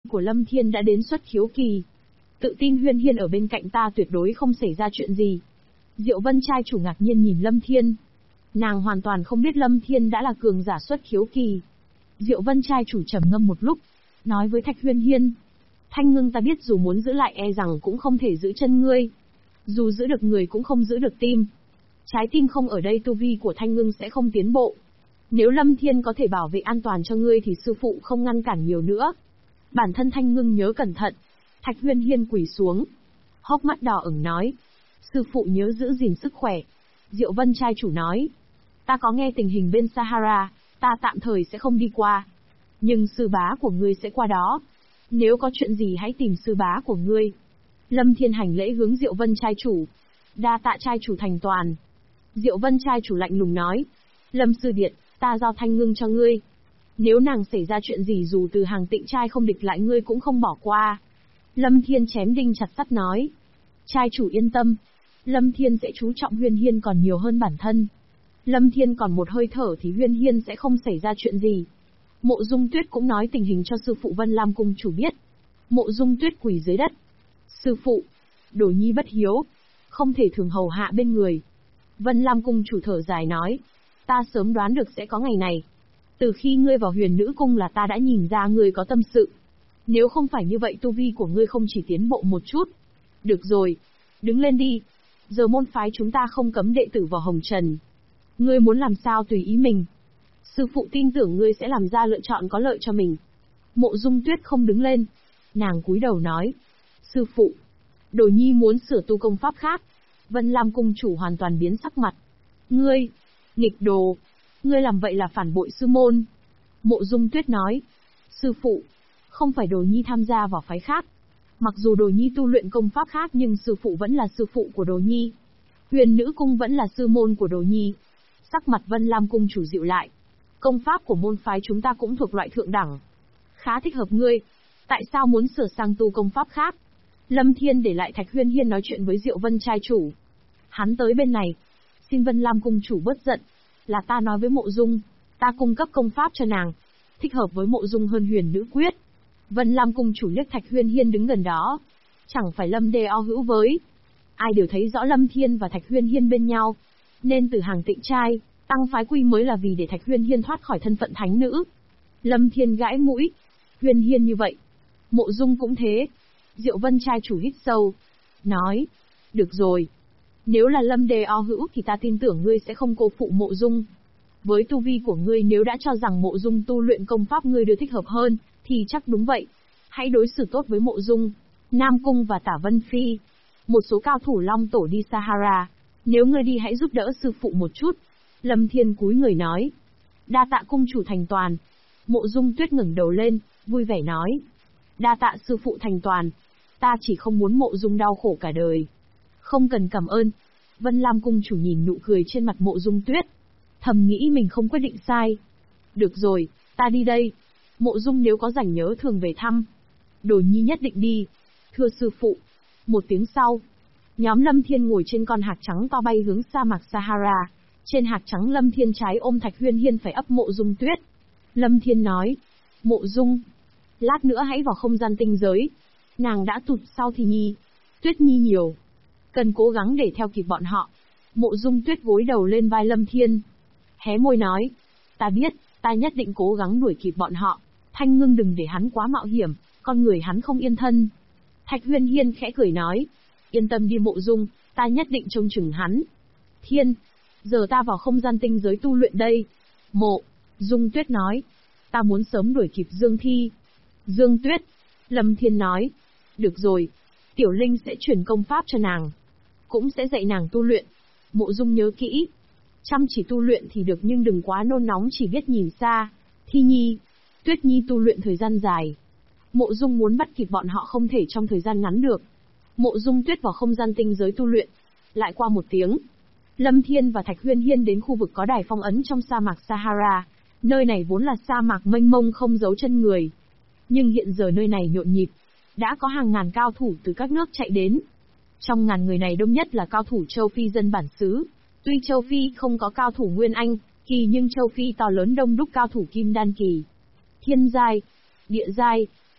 của Lâm Thiên đã đến xuất khiếu kỳ. Tự tin Huyên Hiên ở bên cạnh ta tuyệt đối không xảy ra chuyện gì. Diệu Vân trai chủ ngạc nhiên nhìn Lâm Thiên. Nàng hoàn toàn không biết Lâm Thiên đã là cường giả xuất khiếu kỳ. Diệu Vân trai chủ trầm ngâm một lúc, nói với Thạch Huyên Hiên. Thanh Ngưng ta biết dù muốn giữ lại e rằng cũng không thể giữ chân ngươi. Dù giữ được người cũng không giữ được tim. Trái tim không ở đây tu vi của Thanh Ngưng sẽ không tiến bộ. Nếu Lâm Thiên có thể bảo vệ an toàn cho ngươi thì sư phụ không ngăn cản nhiều nữa. Bản thân Thanh Ngưng nhớ cẩn thận. Thạch Huyên Hiên quỳ xuống. Hốc mắt đỏ ửng nói. Sư phụ nhớ giữ gìn sức khỏe. Diệu Vân trai chủ nói. Ta có nghe tình hình bên Sahara, ta tạm thời sẽ không đi qua. Nhưng sư bá của ngươi sẽ qua đó. Nếu có chuyện gì hãy tìm sư bá của ngươi. Lâm Thiên hành lễ hướng Diệu Vân trai chủ. Đa tạ trai chủ thành toàn. Diệu Vân trai chủ lạnh lùng nói. Lâm sư điện, ta giao Thanh Ngưng cho ngươi. Nếu nàng xảy ra chuyện gì dù từ hàng Tịnh trai không địch lại ngươi cũng không bỏ qua. Lâm Thiên chém đinh chặt sắt nói. Trai chủ yên tâm. Lâm Thiên sẽ chú trọng Huyên Hiên còn nhiều hơn bản thân. Lâm Thiên còn một hơi thở thì Huyên Hiên sẽ không xảy ra chuyện gì. Mộ Dung Tuyết cũng nói tình hình cho sư phụ Vân Lam cung chủ biết. Mộ Dung Tuyết quỳ dưới đất. Sư phụ, Đồ Nhi bất hiếu, không thể thường hầu hạ bên người. Vân Lam cung chủ thở dài nói. Ta sớm đoán được sẽ có ngày này. Từ khi ngươi vào Huyền Nữ cung là ta đã nhìn ra ngươi có tâm sự. Nếu không phải như vậy tu vi của ngươi không chỉ tiến bộ một chút. Được rồi, đứng lên đi. Giờ môn phái chúng ta không cấm đệ tử vào hồng trần. Ngươi muốn làm sao tùy ý mình. Sư phụ tin tưởng ngươi sẽ làm ra lựa chọn có lợi cho mình. Mộ Dung Tuyết không đứng lên. Nàng cúi đầu nói. Sư phụ, Đồ Nhi muốn sửa tu công pháp khác. Vân Lam cung chủ hoàn toàn biến sắc mặt. Ngươi, nghịch đồ. Ngươi làm vậy là phản bội sư môn. Mộ Dung Tuyết nói. Sư phụ, không phải Đồ Nhi tham gia vào phái khác. Mặc dù Đồ Nhi tu luyện công pháp khác nhưng sư phụ vẫn là sư phụ của Đồ Nhi. Huyền Nữ cung vẫn là sư môn của Đồ Nhi. Sắc mặt Vân Lam cung chủ dịu lại. Công pháp của môn phái chúng ta cũng thuộc loại thượng đẳng. Khá thích hợp ngươi. Tại sao muốn sửa sang tu công pháp khác? Lâm Thiên để lại Thạch Huyên Hiên nói chuyện với Diệu Vân trai chủ. Hắn tới bên này. Xin Vân Lam cung chủ bớt giận. Là ta nói với Mộ Dung. Ta cung cấp công pháp cho nàng. Thích hợp với Mộ Dung hơn Huyền Nữ quyết. Vân Lam cung chủ liếc Thạch Huyên Hiên đứng gần đó. Chẳng phải Lâm Đê o hữu với. Ai đều thấy rõ Lâm Thiên và Thạch Huyên Hiên bên nhau. Nên từ hàng Tịnh trai, tăng phái quy mới là vì để Thạch Huyên Hiên thoát khỏi thân phận thánh nữ. Lâm Thiên gãi mũi. Huyên Hiên như vậy. Mộ Dung cũng thế. Diệu Vân trai chủ hít sâu. Nói. Được rồi. Nếu là Lâm Đê o hữu thì ta tin tưởng ngươi sẽ không cô phụ Mộ Dung. Với tu vi của ngươi nếu đã cho rằng Mộ Dung tu luyện công pháp ngươi đưa thích hợp hơn, thì chắc đúng vậy. Hãy đối xử tốt với Mộ Dung, Nam Cung và Tả Vân Phi. Một số cao thủ Long Tổ đi Sahara. Nếu ngươi đi hãy giúp đỡ sư phụ một chút. Lâm Thiên cúi người nói. Đa tạ cung chủ thành toàn. Mộ Dung Tuyết ngẩng đầu lên, vui vẻ nói. Đa tạ sư phụ thành toàn. Ta chỉ không muốn Mộ Dung đau khổ cả đời. Không cần cảm ơn. Vân Lam cung chủ nhìn nụ cười trên mặt Mộ Dung Tuyết. Thầm nghĩ mình không quyết định sai. Được rồi, ta đi đây. Mộ Dung nếu có rảnh nhớ thường về thăm. Đồ Nhi nhất định đi. Thưa sư phụ. Một tiếng sau, nhóm Lâm Thiên ngồi trên con hạc trắng to bay hướng sa mạc Sahara. Trên hạc trắng Lâm Thiên trái ôm Thạch Huyên Hiên phải ấp Mộ Dung Tuyết. Lâm Thiên nói. Mộ Dung, lát nữa hãy vào không gian tinh giới. Nàng đã tụt sau thì Nhi, Tuyết Nhi nhiều. Cần cố gắng để theo kịp bọn họ. Mộ Dung Tuyết gối đầu lên vai Lâm Thiên. Hé môi nói. Ta biết, ta nhất định cố gắng đuổi kịp bọn họ. Thanh Ngưng đừng để hắn quá mạo hiểm, con người hắn không yên thân. Thạch Huyên Hiên khẽ cười nói. Yên tâm đi Mộ Dung, ta nhất định trông chừng hắn. Thiên, giờ ta vào không gian tinh giới tu luyện đây. Mộ Dung Tuyết nói. Ta muốn sớm đuổi kịp Dương Thi. Dương Tuyết. Lâm Thiên nói. Được rồi, Tiểu Linh sẽ truyền công pháp cho nàng. Cũng sẽ dạy nàng tu luyện. Mộ Dung nhớ kỹ. Chăm chỉ tu luyện thì được nhưng đừng quá nôn nóng chỉ biết nhìn xa. Thi Nhi, Tuyết Nhi tu luyện thời gian dài. Mộ Dung muốn bắt kịp bọn họ không thể trong thời gian ngắn được. Mộ Dung Tuyết vào không gian tinh giới tu luyện. Lại qua một tiếng, Lâm Thiên và Thạch Huyên Hiên đến khu vực có đài phong ấn trong sa mạc Sahara. Nơi này vốn là sa mạc mênh mông không giấu chân người. Nhưng hiện giờ nơi này nhộn nhịp. Đã có hàng ngàn cao thủ từ các nước chạy đến. Trong ngàn người này đông nhất là cao thủ châu Phi dân bản xứ. Tuy châu Phi không có cao thủ Nguyên Anh kỳ nhưng châu Phi to lớn đông đúc cao thủ Kim Đan kỳ, Thiên giai, Địa giai,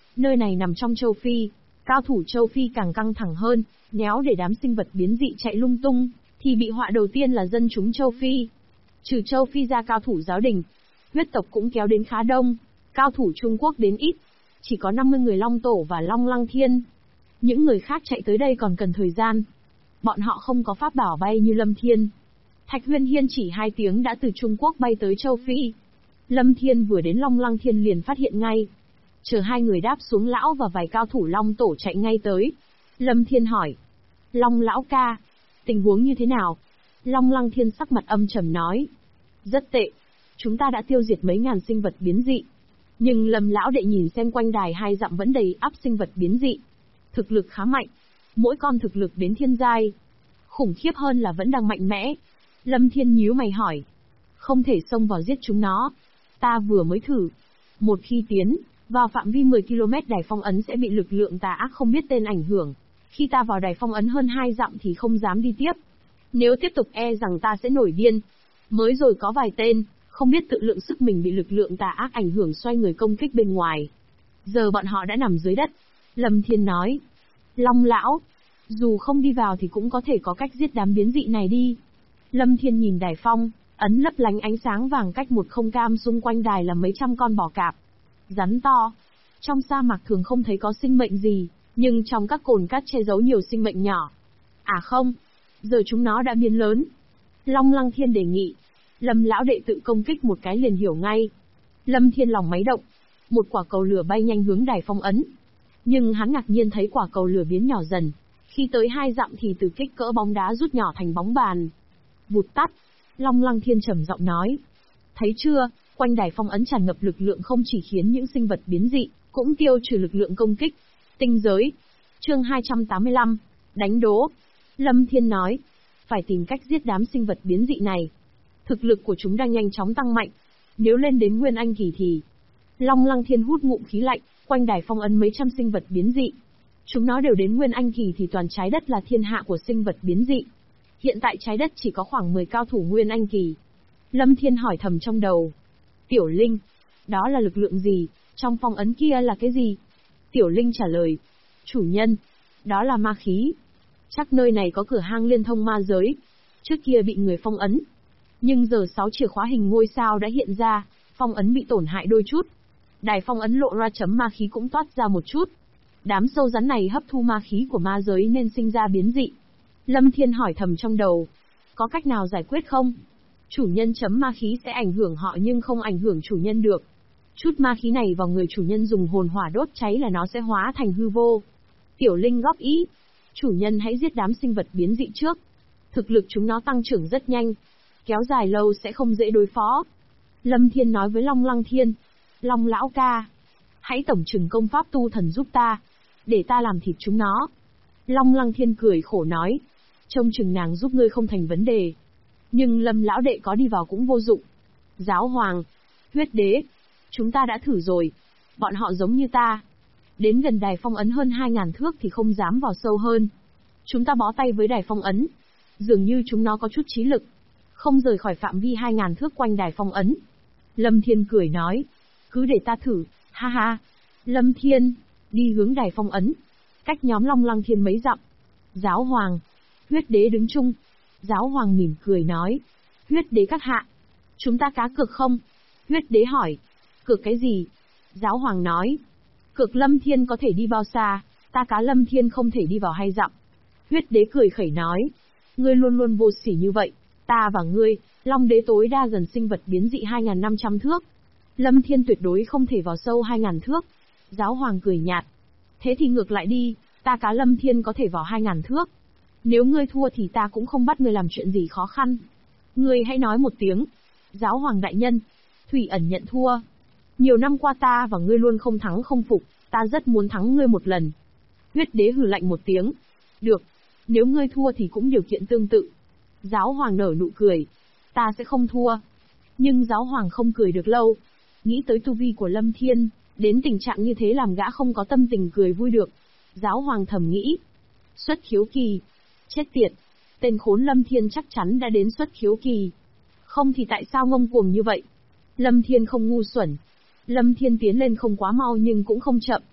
Nơi này nằm trong châu Phi, cao thủ châu Phi càng căng thẳng hơn, nếu để đám sinh vật biến dị chạy lung tung, thì bị họa đầu tiên là dân chúng châu Phi. Trừ châu Phi ra cao thủ giáo đình, huyết tộc cũng kéo đến khá đông, cao thủ Trung Quốc đến ít, chỉ có 50 người Long Tổ và Long Lăng Thiên. Những người khác chạy tới đây còn cần thời gian. Bọn họ không có pháp bảo bay như Lâm Thiên. Thạch Huyên Hiên chỉ 2 tiếng đã từ Trung Quốc bay tới châu Phi. Lâm Thiên vừa đến Long Lăng Thiên liền phát hiện ngay. Chờ 2 người đáp xuống, lão và vài cao thủ Long Tổ chạy ngay tới. Lâm Thiên hỏi. Long lão ca, tình huống như thế nào? Long Lăng Thiên sắc mặt âm trầm nói. Rất tệ. Chúng ta đã tiêu diệt mấy ngàn sinh vật biến dị. Nhưng Lâm lão đệ nhìn xem quanh đài 2 dặm vẫn đầy ắp sinh vật biến dị. Thực lực khá mạnh. Mỗi con thực lực đến thiên giai. Khủng khiếp hơn là vẫn đang mạnh mẽ. Lâm Thiên nhíu mày hỏi. Không thể xông vào giết chúng nó. Ta vừa mới thử. Một khi tiến vào phạm vi 10 km đài phong ấn sẽ bị lực lượng tà ác không biết tên ảnh hưởng. Khi ta vào đài phong ấn hơn 2 dặm thì không dám đi tiếp. Nếu tiếp tục e rằng ta sẽ nổi điên. Mới rồi có vài tên, không biết tự lượng sức mình bị lực lượng tà ác ảnh hưởng xoay người công kích bên ngoài. Giờ bọn họ đã nằm dưới đất. Lâm Thiên nói. Long lão, dù không đi vào thì cũng có thể có cách giết đám biến dị này đi. Lâm Thiên nhìn đài phong ấn lấp lánh ánh sáng vàng cách một không cam, xung quanh đài là mấy trăm con bò cạp. Rắn to. Trong sa mạc thường không thấy có sinh mệnh gì, nhưng trong các cồn cát che giấu nhiều sinh mệnh nhỏ. À không, giờ chúng nó đã biến lớn. Long Lăng Thiên đề nghị. Lâm lão đệ tự công kích một cái liền hiểu ngay. Lâm Thiên lòng máy động. Một quả cầu lửa bay nhanh hướng đài phong ấn. Nhưng hắn ngạc nhiên thấy quả cầu lửa biến nhỏ dần. Khi tới 2 dặm thì từ kích cỡ bóng đá rút nhỏ thành bóng bàn. Vụt tắt. Long Lăng Thiên trầm giọng nói. Thấy chưa, quanh đài phong ấn tràn ngập lực lượng không chỉ khiến những sinh vật biến dị, cũng tiêu trừ lực lượng công kích. Tinh giới. Chương 285. Đánh đố. Lâm Thiên nói. Phải tìm cách giết đám sinh vật biến dị này. Thực lực của chúng đang nhanh chóng tăng mạnh. Nếu lên đến Nguyên Anh kỳ thì... Long Lăng Thiên hút ngụm khí lạnh, quanh đài phong ấn mấy trăm sinh vật biến dị. Chúng nó đều đến Nguyên Anh kỳ thì toàn trái đất là thiên hạ của sinh vật biến dị. Hiện tại trái đất chỉ có khoảng 10 cao thủ Nguyên Anh kỳ. Lâm Thiên hỏi thầm trong đầu. Tiểu Linh, đó là lực lượng gì, trong phong ấn kia là cái gì? Tiểu Linh trả lời. Chủ nhân, đó là ma khí. Chắc nơi này có cửa hang liên thông ma giới. Trước kia bị người phong ấn. Nhưng giờ 6 chìa khóa hình ngôi sao đã hiện ra, phong ấn bị tổn hại đôi chút. Đài phong ấn lộ ra chấm ma khí cũng toát ra một chút. Đám sâu rắn này hấp thu ma khí của ma giới nên sinh ra biến dị. Lâm Thiên hỏi thầm trong đầu. Có cách nào giải quyết không? Chủ nhân chấm ma khí sẽ ảnh hưởng họ nhưng không ảnh hưởng chủ nhân được. Chút ma khí này vào người chủ nhân dùng hồn hỏa đốt cháy là nó sẽ hóa thành hư vô. Tiểu Linh góp ý. Chủ nhân hãy giết đám sinh vật biến dị trước. Thực lực chúng nó tăng trưởng rất nhanh. Kéo dài lâu sẽ không dễ đối phó. Lâm Thiên nói với Long Lăng Thiên. Long lão ca, hãy tổng trừng công pháp tu thần giúp ta, để ta làm thịt chúng nó. Long Lăng Thiên cười khổ nói. Trông chừng nàng giúp ngươi không thành vấn đề. Nhưng Lâm lão đệ có đi vào cũng vô dụng. Giáo hoàng, huyết đế, chúng ta đã thử rồi. Bọn họ giống như ta. Đến gần đài phong ấn hơn 2.000 thước thì không dám vào sâu hơn. Chúng ta bó tay với đài phong ấn. Dường như chúng nó có chút trí lực. Không rời khỏi phạm vi 2.000 thước quanh đài phong ấn. Lâm Thiên cười nói. Cứ để ta thử, ha ha. Lâm Thiên, đi hướng đài phong ấn. Cách nhóm Long Lăng Thiên mấy dặm. Giáo hoàng, huyết đế đứng chung. Giáo hoàng mỉm cười nói. Huyết đế các hạ, chúng ta cá cược không? Huyết đế hỏi. Cược cái gì? Giáo hoàng nói. Cược Lâm Thiên có thể đi bao xa, ta cá Lâm Thiên không thể đi vào 2 dặm. Huyết đế cười khẩy nói. Ngươi luôn luôn vô sỉ như vậy, ta và ngươi, Long đế tối đa gần sinh vật biến dị 2.500 thước. Lâm Thiên tuyệt đối không thể vào sâu 2.000 thước. Giáo hoàng cười nhạt. Thế thì ngược lại đi, ta cá Lâm Thiên có thể vào 2.000 thước. Nếu ngươi thua thì ta cũng không bắt ngươi làm chuyện gì khó khăn. Ngươi hãy nói một tiếng. Giáo hoàng đại nhân, Thủy Ẩn nhận thua. Nhiều năm qua ta và ngươi luôn không thắng không phục, ta rất muốn thắng ngươi một lần. Huyết đế hừ lạnh một tiếng. Được, nếu ngươi thua thì cũng điều kiện tương tự. Giáo hoàng nở nụ cười. Ta sẽ không thua. Nhưng giáo hoàng không cười được lâu. Nghĩ tới tu vi của Lâm Thiên, đến tình trạng như thế làm gã không có tâm tình cười vui được. Giáo hoàng thầm nghĩ. Xuất khiếu kỳ. Chết tiệt. Tên khốn Lâm Thiên chắc chắn đã đến xuất khiếu kỳ. Không thì tại sao ngông cuồng như vậy? Lâm Thiên không ngu xuẩn. Lâm Thiên tiến lên không quá mau nhưng cũng không chậm.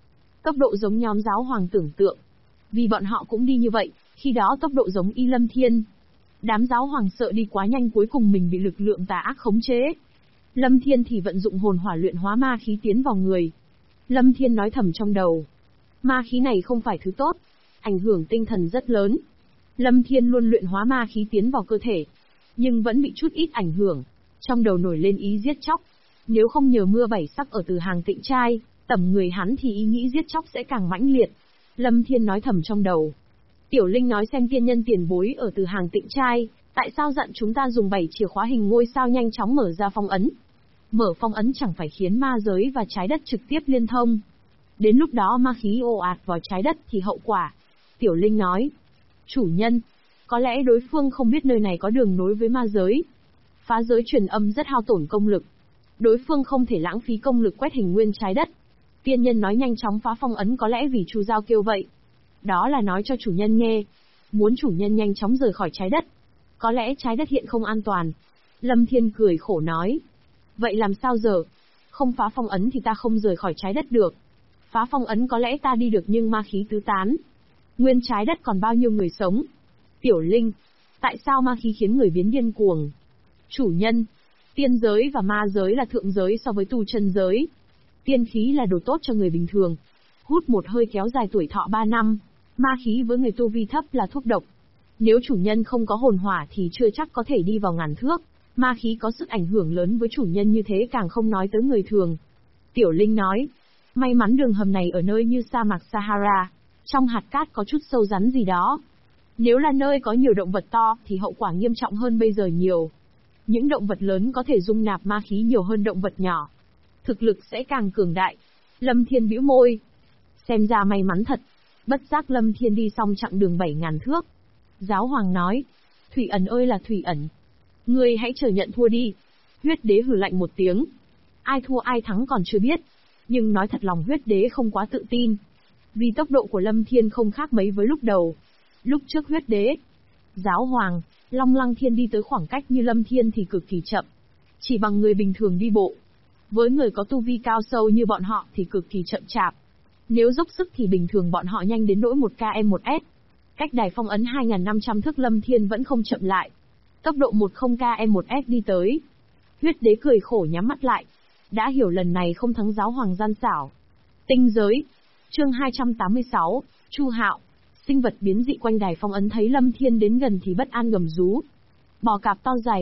Tốc độ giống nhóm giáo hoàng tưởng tượng. Vì bọn họ cũng đi như vậy, khi đó tốc độ giống y Lâm Thiên. Đám giáo hoàng sợ đi quá nhanh cuối cùng mình bị lực lượng tà ác khống chế. Lâm Thiên thì vận dụng hồn hỏa luyện hóa ma khí tiến vào người. Lâm Thiên nói thầm trong đầu. Ma khí này không phải thứ tốt, ảnh hưởng tinh thần rất lớn. Lâm Thiên luôn luyện hóa ma khí tiến vào cơ thể, nhưng vẫn bị chút ít ảnh hưởng. Trong đầu nổi lên ý giết chóc. Nếu không nhờ mưa bảy sắc ở Từ Hàng Tịnh Trai, tầm người hắn thì ý nghĩ giết chóc sẽ càng mãnh liệt. Lâm Thiên nói thầm trong đầu. Tiểu Linh nói xem tiên nhân tiền bối ở Từ Hàng Tịnh Trai, tại sao dặn chúng ta dùng 7 chìa khóa hình ngôi sao nhanh chóng mở ra phong ấn. Mở phong ấn chẳng phải khiến ma giới và trái đất trực tiếp liên thông. Đến lúc đó ma khí ồ ạt vào trái đất thì hậu quả. Tiểu Linh nói. Chủ nhân, có lẽ đối phương không biết nơi này có đường nối với ma giới. Phá giới truyền âm rất hao tổn công lực. Đối phương không thể lãng phí công lực quét hình nguyên trái đất. Tiên nhân nói nhanh chóng phá phong ấn có lẽ vì Chu Giao kêu vậy. Đó là nói cho chủ nhân nghe. Muốn chủ nhân nhanh chóng rời khỏi trái đất. Có lẽ trái đất hiện không an toàn. Lâm Thiên cười khổ nói. Vậy làm sao giờ? Không phá phong ấn thì ta không rời khỏi trái đất được. Phá phong ấn có lẽ ta đi được nhưng ma khí tứ tán. Nguyên trái đất còn bao nhiêu người sống? Tiểu Linh, tại sao ma khí khiến người biến điên cuồng? Chủ nhân, tiên giới và ma giới là thượng giới so với tu chân giới. Tiên khí là đồ tốt cho người bình thường. Hút một hơi kéo dài tuổi thọ 3 năm. Ma khí với người tu vi thấp là thuốc độc. Nếu chủ nhân không có hồn hỏa thì chưa chắc có thể đi vào ngàn thước. Ma khí có sức ảnh hưởng lớn với chủ nhân như thế càng không nói tới người thường. Tiểu Linh nói, may mắn đường hầm này ở nơi như sa mạc Sahara, trong hạt cát có chút sâu rắn gì đó. Nếu là nơi có nhiều động vật to thì hậu quả nghiêm trọng hơn bây giờ nhiều. Những động vật lớn có thể dung nạp ma khí nhiều hơn động vật nhỏ. Thực lực sẽ càng cường đại. Lâm Thiên bĩu môi. Xem ra may mắn thật. Bất giác Lâm Thiên đi xong chặng đường 7.000 thước. Giáo hoàng nói, Thủy Ẩn ơi là Thủy Ẩn. Ngươi hãy chờ nhận thua đi. Huyết đế hừ lạnh một tiếng. Ai thua ai thắng còn chưa biết. Nhưng nói thật lòng huyết đế không quá tự tin. Vì tốc độ của Lâm Thiên không khác mấy với lúc đầu. Lúc trước huyết đế, giáo hoàng, Long Lăng Thiên đi tới khoảng cách như Lâm Thiên thì cực kỳ chậm. Chỉ bằng người bình thường đi bộ. Với người có tu vi cao sâu như bọn họ thì cực kỳ chậm chạp. Nếu dốc sức thì bình thường bọn họ nhanh đến nỗi 1km1s. Cách đài phong ấn 2.500 thước Lâm Thiên vẫn không chậm lại. Tốc độ 10km1s đi tới. Huyết đế cười khổ nhắm mắt lại. Đã hiểu lần này không thắng giáo hoàng gian xảo. Tinh giới. Chương 286, Chu Hạo. Sinh vật biến dị quanh đài phong ấn thấy Lâm Thiên đến gần thì bất an gầm rú. Bò cạp to dài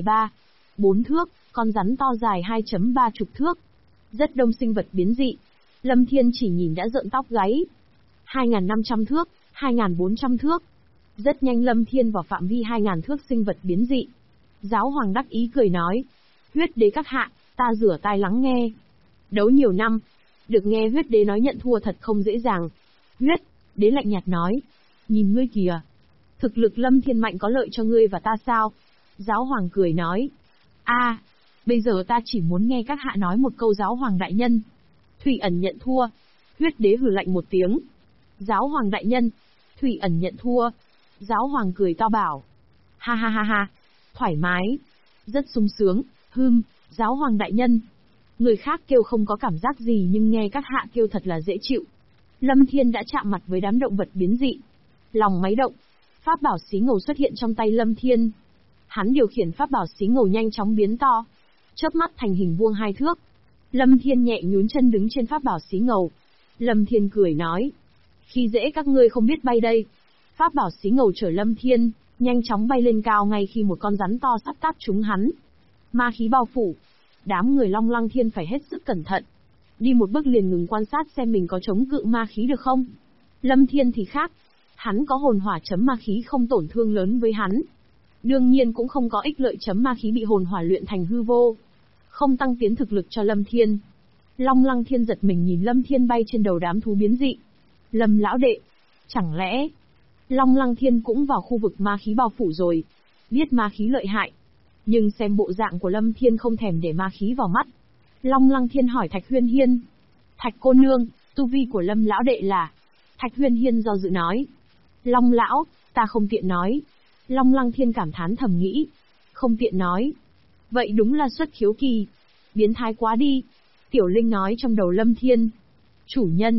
4 thước, con rắn to dài 2,3 chục thước. Rất đông sinh vật biến dị. Lâm Thiên chỉ nhìn đã rợn tóc gáy. 2.500 thước, 2.400 thước. Rất nhanh Lâm Thiên vào phạm vi 2.000 thước sinh vật biến dị. Giáo hoàng đắc ý cười nói. Huyết đế các hạ, ta rửa tai lắng nghe. Đấu nhiều năm, được nghe huyết đế nói nhận thua thật không dễ dàng. Huyết đế lạnh nhạt nói. Nhìn ngươi kìa. Thực lực Lâm Thiên mạnh có lợi cho ngươi và ta sao? Giáo hoàng cười nói. Bây giờ ta chỉ muốn nghe các hạ nói một câu giáo hoàng đại nhân. Thủy Ẩn nhận thua. Huyết đế hừ lạnh một tiếng. Giáo hoàng đại nhân. Thủy Ẩn nhận thua. Giáo hoàng cười to bảo. Ha ha ha ha. Thoải mái. Rất sung sướng. Giáo hoàng đại nhân. Người khác kêu không có cảm giác gì nhưng nghe các hạ kêu thật là dễ chịu. Lâm Thiên đã chạm mặt với đám động vật biến dị. Lòng máy động. Pháp bảo xí ngầu xuất hiện trong tay Lâm Thiên. Hắn điều khiển pháp bảo xí ngầu nhanh chóng biến to. Chớp mắt thành hình vuông 2 thước. Lâm Thiên nhẹ nhún chân đứng trên pháp bảo xí ngầu. Lâm Thiên cười nói. Khi dễ các ngươi không biết bay đây. Pháp bảo xí ngầu chở Lâm Thiên, nhanh chóng bay lên cao ngay khi một con rắn to sắp táp trúng hắn. Ma khí bao phủ. Đám người Long Lăng Thiên phải hết sức cẩn thận. Đi một bước liền ngừng quan sát xem mình có chống cự ma khí được không. Lâm Thiên thì khác. Hắn có hồn hỏa chấm ma khí không tổn thương lớn với hắn. Đương nhiên cũng không có ích lợi chấm ma khí bị hồn hỏa luyện thành hư vô. Không tăng tiến thực lực cho Lâm Thiên. Long Lăng Thiên giật mình nhìn Lâm Thiên bay trên đầu đám thú biến dị. Lâm lão đệ. Chẳng lẽ Long Lăng Thiên cũng vào khu vực ma khí bao phủ rồi. Biết ma khí lợi hại. Nhưng xem bộ dạng của Lâm Thiên không thèm để ma khí vào mắt. Long Lăng Thiên hỏi Thạch Huyên Hiên. Thạch cô nương, tu vi của Lâm lão đệ là? Thạch Huyên Hiên do dự nói. Long lão, ta không tiện nói. Long Lăng Thiên cảm thán thầm nghĩ. Không tiện nói. Vậy đúng là xuất khiếu kỳ. Biến thái quá đi. Tiểu Linh nói trong đầu Lâm Thiên. Chủ nhân,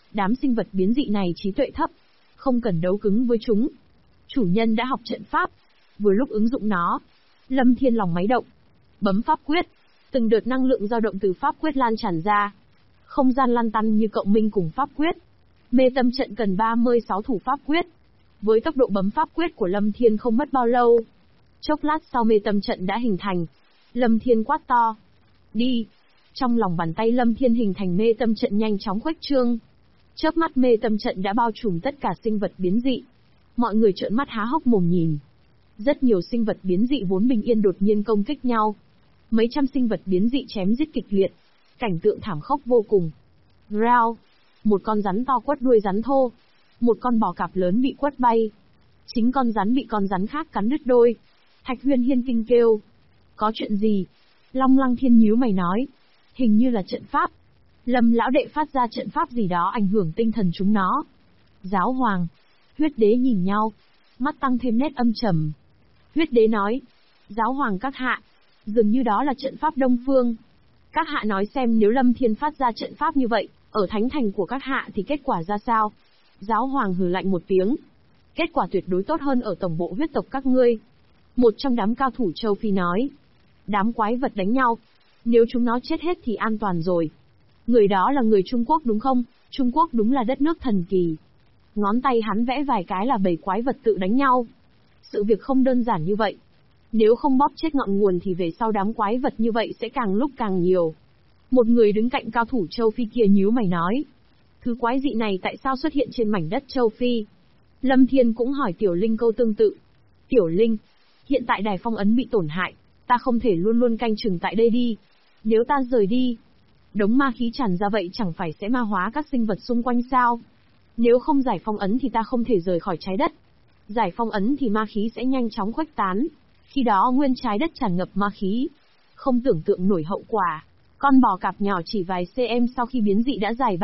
Đám sinh vật biến dị này trí tuệ thấp, không cần đấu cứng với chúng. Chủ nhân đã học trận pháp, vừa lúc ứng dụng nó. Lâm Thiên lòng máy động, bấm pháp quyết, từng đợt năng lượng dao động từ pháp quyết lan tràn ra. Không gian lăn tăn như cộng minh cùng pháp quyết. Mê tâm trận cần 36 thủ pháp quyết. Với tốc độ bấm pháp quyết của Lâm Thiên không mất bao lâu. Chốc lát sau mê tâm trận đã hình thành. Lâm Thiên quát to. Đi! Trong lòng bàn tay Lâm Thiên hình thành mê tâm trận nhanh chóng khuếch trương. Chớp mắt mê tâm trận đã bao trùm tất cả sinh vật biến dị. Mọi người trợn mắt há hốc mồm nhìn. Rất nhiều sinh vật biến dị vốn bình yên đột nhiên công kích nhau. Mấy trăm sinh vật biến dị chém giết kịch liệt. Cảnh tượng thảm khốc vô cùng. Rao! Một con rắn to quất đuôi rắn thô. Một con bò cạp lớn bị quất bay. Chính con rắn bị con rắn khác cắn đứt đôi. Thạch Huyên Hiên kinh kêu. Có chuyện gì? Long Lăng Thiên nhíu mày nói. Hình như là trận pháp. Lâm lão đệ phát ra trận pháp gì đó ảnh hưởng tinh thần chúng nó. Giáo hoàng. Huyết đế nhìn nhau. Mắt tăng thêm nét âm trầm. Huyết đế nói. Giáo hoàng các hạ. Dường như đó là trận pháp Đông Phương. Các hạ nói xem nếu Lâm Thiên phát ra trận pháp như vậy, ở thánh thành của các hạ thì kết quả ra sao? Giáo hoàng hừ lạnh một tiếng. Kết quả tuyệt đối tốt hơn ở tổng bộ huyết tộc các ngươi. Một trong đám cao thủ châu Phi nói. Đám quái vật đánh nhau. Nếu chúng nó chết hết thì an toàn rồi. Người đó là người Trung Quốc đúng không? Trung Quốc đúng là đất nước thần kỳ. Ngón tay hắn vẽ vài cái là bầy quái vật tự đánh nhau. Sự việc không đơn giản như vậy. Nếu không bóp chết ngọn nguồn thì về sau đám quái vật như vậy sẽ càng lúc càng nhiều. Một người đứng cạnh cao thủ châu Phi kia nhíu mày nói. Thứ quái dị này tại sao xuất hiện trên mảnh đất châu Phi? Lâm Thiên cũng hỏi Tiểu Linh câu tương tự. Tiểu Linh, hiện tại đài phong ấn bị tổn hại, ta không thể luôn luôn canh chừng tại đây đi. Nếu ta rời đi, đống ma khí tràn ra vậy chẳng phải sẽ ma hóa các sinh vật xung quanh sao? Nếu không giải phong ấn thì ta không thể rời khỏi trái đất. Giải phong ấn thì ma khí sẽ nhanh chóng khuếch tán. Khi đó nguyên trái đất tràn ngập ma khí. Không tưởng tượng nổi hậu quả. Con bò cạp nhỏ chỉ vài cm sau khi biến dị đã dài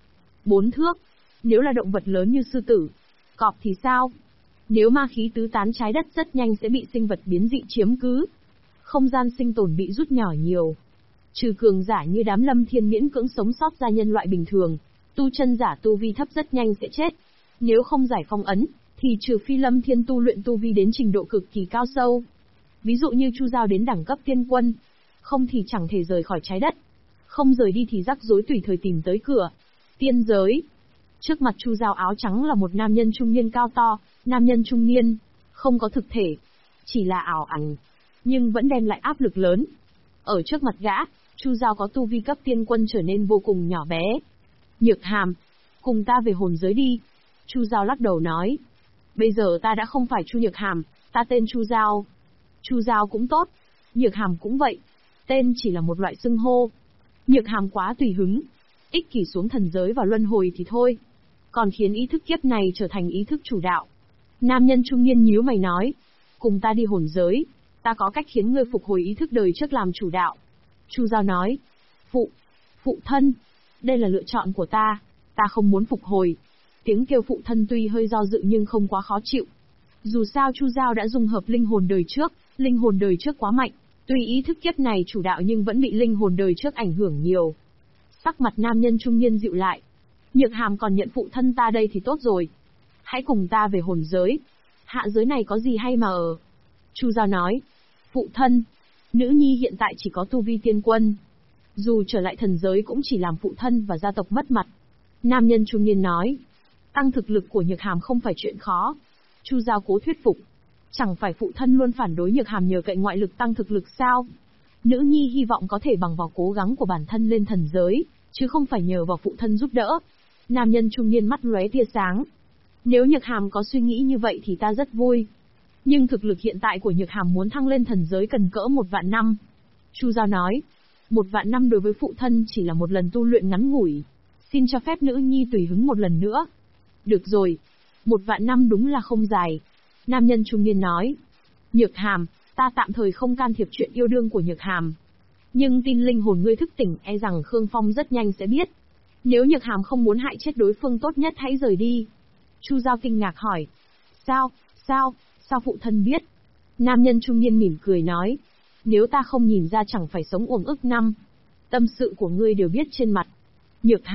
3-4 thước. Nếu là động vật lớn như sư tử, cọp thì sao? Nếu ma khí tứ tán trái đất rất nhanh sẽ bị sinh vật biến dị chiếm cứ. Không gian sinh tồn bị rút nhỏ nhiều. Trừ cường giả như đám Lâm Thiên miễn cưỡng sống sót ra nhân loại bình thường, tu chân giả tu vi thấp rất nhanh sẽ chết. Nếu không giải phong ấn, thì trừ phi Lâm Thiên tu luyện tu vi đến trình độ cực kỳ cao sâu. Ví dụ như Chu Giao đến đẳng cấp tiên quân, không thì chẳng thể rời khỏi trái đất. Không rời đi thì rắc rối tùy thời tìm tới cửa. Tiên giới. Trước mặt Chu Giao áo trắng là một nam nhân trung niên cao to, nam nhân trung niên, không có thực thể, chỉ là ảo ảnh, nhưng vẫn đem lại áp lực lớn. Ở trước mặt gã, Chu Giao có tu vi cấp tiên quân trở nên vô cùng nhỏ bé. Nhược Hàm, cùng ta về hồn giới đi. Chu Giao lắc đầu nói. Bây giờ ta đã không phải Chu Nhược Hàm, ta tên Chu Giao. Chu Giao cũng tốt, Nhược Hàm cũng vậy. Tên chỉ là một loại xưng hô. Nhược Hàm quá tùy hứng. Ích kỷ xuống thần giới và luân hồi thì thôi. Còn khiến ý thức kiếp này trở thành ý thức chủ đạo. Nam nhân trung niên nhíu mày nói. Cùng ta đi hồn giới, ta có cách khiến ngươi phục hồi ý thức đời trước làm chủ đạo. Chu Giao nói. Phụ thân, đây là lựa chọn của ta không muốn phục hồi. Tiếng kêu phụ thân tuy hơi do dự nhưng không quá khó chịu. Dù sao Chu Giao đã dung hợp linh hồn đời trước quá mạnh, tuy ý thức kiếp này chủ đạo nhưng vẫn bị linh hồn đời trước ảnh hưởng nhiều. Sắc mặt nam nhân trung niên dịu lại. Nhược Hàm còn nhận phụ thân ta đây thì tốt rồi. Hãy cùng ta về hồn giới. Hạ giới này có gì hay mà ở. Chu Giao nói. Phụ thân, nữ nhi hiện tại chỉ có tu vi tiên quân. Dù trở lại thần giới cũng chỉ làm phụ thân và gia tộc mất mặt. Nam nhân trung niên nói. Tăng thực lực của Nhược Hàm không phải chuyện khó. Chu Giao cố thuyết phục. Chẳng phải phụ thân luôn phản đối Nhược Hàm nhờ cậy ngoại lực tăng thực lực sao? Nữ nhi hy vọng có thể bằng vào cố gắng của bản thân lên thần giới, chứ không phải nhờ vào phụ thân giúp đỡ. Nam nhân trung niên mắt lóe tia sáng. Nếu Nhược Hàm có suy nghĩ như vậy thì ta rất vui. Nhưng thực lực hiện tại của Nhược Hàm muốn thăng lên thần giới cần cỡ 1.000 năm. Chu Giao nói. 1.000 năm đối với phụ thân chỉ là một lần tu luyện ngắn ngủi. Xin cho phép nữ nhi tùy hứng một lần nữa. Được rồi. 1.000 năm đúng là không dài. Nam nhân trung niên nói. Nhược Hàm, ta tạm thời không can thiệp chuyện yêu đương của Nhược Hàm. Nhưng tin linh hồn ngươi thức tỉnh e rằng Khương Phong rất nhanh sẽ biết. Nếu Nhược Hàm không muốn hại chết đối phương tốt nhất hãy rời đi. Chu Giao kinh ngạc hỏi. Sao phụ thân biết? Nam nhân trung niên mỉm cười nói. Nếu ta không nhìn ra chẳng phải sống uổng ức năm. Tâm sự của ngươi đều biết trên mặt. Nhược Hàm,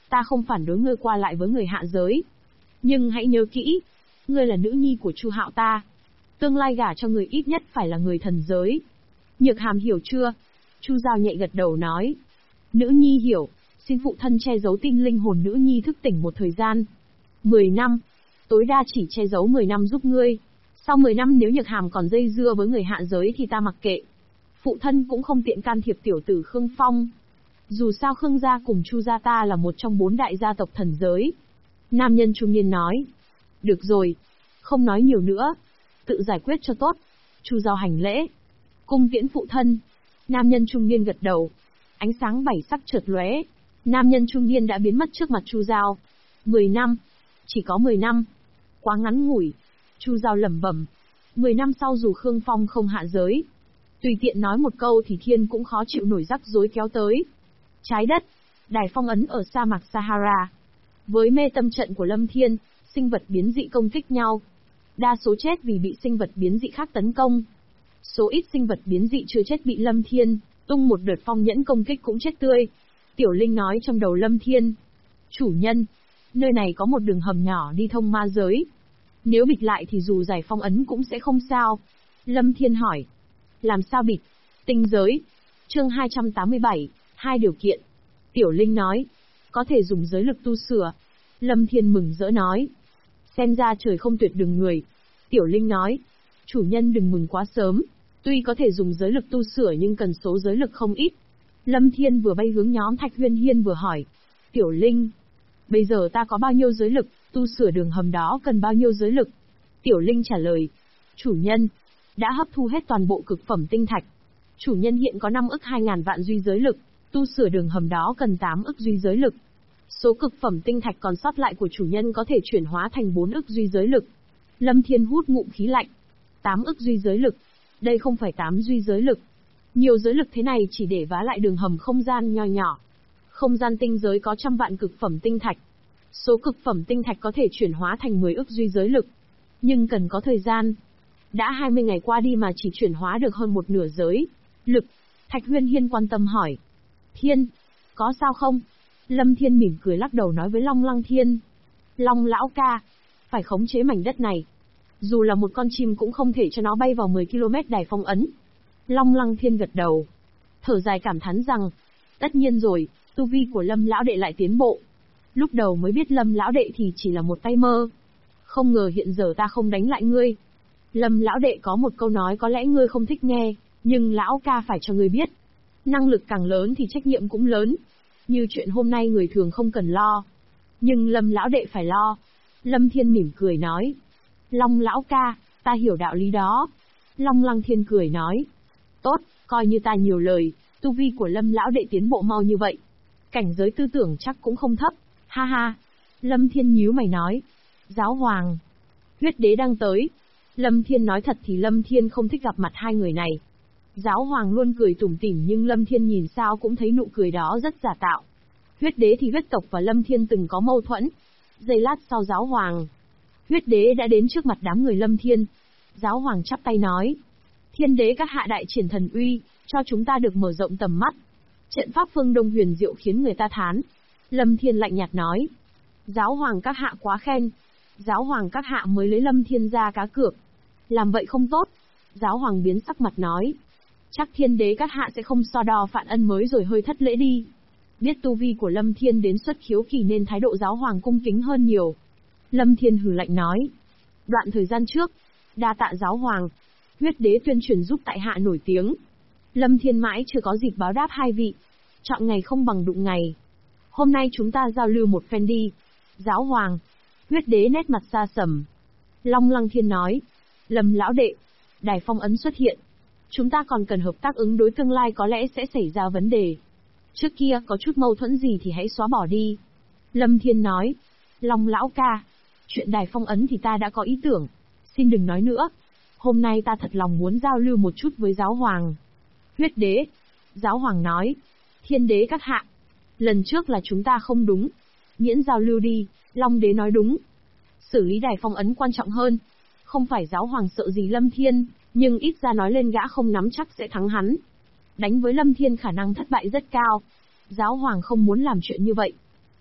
Ta không phản đối ngươi qua lại với người hạ giới. Nhưng hãy nhớ kỹ, ngươi là nữ nhi của Chu Hạo ta. Tương lai gả cho người ít nhất phải là người thần giới. Nhược Hàm hiểu chưa? Chu Giao nhẹ gật đầu nói. Nữ nhi hiểu, xin phụ thân che giấu tinh linh hồn nữ nhi thức tỉnh một thời gian. 10 năm. Tối đa chỉ che giấu 10 năm giúp ngươi. Sau 10 năm nếu Nhược Hàm còn dây dưa với người hạ giới thì ta mặc kệ. Phụ thân cũng không tiện can thiệp tiểu tử Khương Phong. Dù sao Khương gia cùng Chu gia ta là một trong 4 đại gia tộc thần giới. Nam nhân trung niên nói. Được rồi. Không nói nhiều nữa. Tự giải quyết cho tốt. Chu Giao hành lễ. Cung tiễn phụ thân. Nam nhân trung niên gật đầu. Ánh sáng bảy sắc chợt lóe. Nam nhân trung niên đã biến mất trước mặt Chu Giao. 10 năm. Chỉ có 10 năm. Quá ngắn ngủi. Chu Giao lẩm bẩm. 10 năm sau dù Khương Phong không hạ giới, tùy tiện nói một câu thì thiên cũng khó chịu nổi rắc rối kéo tới. Trái đất. Đài phong ấn ở sa mạc Sahara. Với mê tâm trận của Lâm Thiên, sinh vật biến dị công kích nhau. Đa số chết vì bị sinh vật biến dị khác tấn công. Số ít sinh vật biến dị chưa chết bị Lâm Thiên tung một đợt phong nhẫn công kích cũng chết tươi. Tiểu Linh nói trong đầu Lâm Thiên. Chủ nhân, nơi này có một đường hầm nhỏ đi thông ma giới. Nếu bịt lại thì dù giải phong ấn cũng sẽ không sao. Lâm Thiên hỏi. Làm sao bịt? Tinh giới. Chương 287, 2 điều kiện. Tiểu Linh nói. Có thể dùng giới lực tu sửa. Lâm Thiên mừng rỡ nói. Xem ra trời không tuyệt đường người. Tiểu Linh nói. Chủ nhân đừng mừng quá sớm. Tuy có thể dùng giới lực tu sửa nhưng cần số giới lực không ít. Lâm Thiên vừa bay hướng nhóm Thạch Huyên Hiên vừa hỏi. Tiểu Linh. Bây giờ ta có bao nhiêu giới lực, tu sửa đường hầm đó cần bao nhiêu giới lực? Tiểu Linh trả lời. Chủ nhân. Đã hấp thu hết toàn bộ cực phẩm tinh thạch. Chủ nhân hiện có 5 ức 2.000 vạn duy giới lực. Tu sửa đường hầm đó cần 8 ức duy giới lực. Số cực phẩm tinh thạch còn sót lại của chủ nhân có thể chuyển hóa thành 4 ức duy giới lực. Lâm Thiên hút ngụm khí lạnh. 8 ức duy giới lực. Đây không phải 8 duy giới lực. Nhiều giới lực thế này chỉ để vá lại đường hầm không gian nho nhỏ. Không gian tinh giới có trăm vạn cực phẩm tinh thạch. Số cực phẩm tinh thạch có thể chuyển hóa thành 10 ức duy giới lực. Nhưng cần có thời gian. Đã 20 ngày qua đi mà chỉ chuyển hóa được hơn một nửa giới lực. Thạch Huyên Hiên quan tâm hỏi. Thiên, có sao không? Lâm Thiên mỉm cười lắc đầu nói với Long Lăng Thiên. Long lão ca, phải khống chế mảnh đất này. Dù là một con chim cũng không thể cho nó bay vào 10 km đài phong ấn. Long Lăng Thiên gật đầu. Thở dài cảm thán rằng. Tất nhiên rồi, tu vi của Lâm lão đệ lại tiến bộ. Lúc đầu mới biết Lâm lão đệ thì chỉ là một tay mơ. Không ngờ hiện giờ ta không đánh lại ngươi. Lâm lão đệ có một câu nói có lẽ ngươi không thích nghe, nhưng lão ca phải cho ngươi biết. Năng lực càng lớn thì trách nhiệm cũng lớn. Như chuyện hôm nay người thường không cần lo. Nhưng Lâm lão đệ phải lo. Lâm Thiên mỉm cười nói. Long lão ca, ta hiểu đạo lý đó. Long Lăng Thiên cười nói. Tốt, coi như ta nhiều lời, tu vi của Lâm lão đệ tiến bộ mau như vậy. Cảnh giới tư tưởng chắc cũng không thấp, ha ha. Lâm Thiên nhíu mày nói. Giáo hoàng. Huyết đế đang tới. Lâm Thiên nói thật thì Lâm Thiên không thích gặp mặt hai người này. Giáo hoàng luôn cười tủm tỉm nhưng Lâm Thiên nhìn sao cũng thấy nụ cười đó rất giả tạo. Huyết đế thì huyết tộc và Lâm Thiên từng có mâu thuẫn. Giây lát sau giáo hoàng. Huyết đế đã đến trước mặt đám người Lâm Thiên. Giáo hoàng chắp tay nói. Thiên đế các hạ đại triển thần uy, cho chúng ta được mở rộng tầm mắt. Trận pháp phương Đông huyền diệu khiến người ta thán. Lâm Thiên lạnh nhạt nói. Giáo hoàng các hạ quá khen. Giáo hoàng các hạ mới lấy Lâm Thiên ra cá cược. Làm vậy không tốt. Giáo hoàng biến sắc mặt nói. Chắc thiên đế các hạ sẽ không so đo phản ân mới rồi hơi thất lễ đi. Biết tu vi của Lâm Thiên đến xuất khiếu kỳ nên thái độ giáo hoàng cung kính hơn nhiều. Lâm Thiên hừ lạnh nói. Đoạn thời gian trước, đa tạ giáo hoàng. Huyết đế tuyên truyền giúp tại hạ nổi tiếng. Lâm Thiên mãi chưa có dịp báo đáp hai vị. Chọn ngày không bằng đụng ngày. Hôm nay chúng ta giao lưu một phen đi. Giáo hoàng. Huyết đế nét mặt xa sầm. Long Lăng Thiên nói. Lâm lão đệ. Đài phong ấn xuất hiện. Chúng ta còn cần hợp tác ứng đối tương lai có lẽ sẽ xảy ra vấn đề. Trước kia có chút mâu thuẫn gì thì hãy xóa bỏ đi. Lâm Thiên nói. Long lão ca. Chuyện đài phong ấn thì ta đã có ý tưởng. Xin đừng nói nữa. Hôm nay ta thật lòng muốn giao lưu một chút với giáo hoàng. Huyết đế. Giáo hoàng nói. Thiên đế các hạ. Lần trước là chúng ta không đúng. Miễn giao lưu đi, Long đế nói đúng. Xử lý đài phong ấn quan trọng hơn. Không phải giáo hoàng sợ gì Lâm Thiên, nhưng ít ra nói lên gã không nắm chắc sẽ thắng hắn. Đánh với Lâm Thiên khả năng thất bại rất cao. Giáo hoàng không muốn làm chuyện như vậy.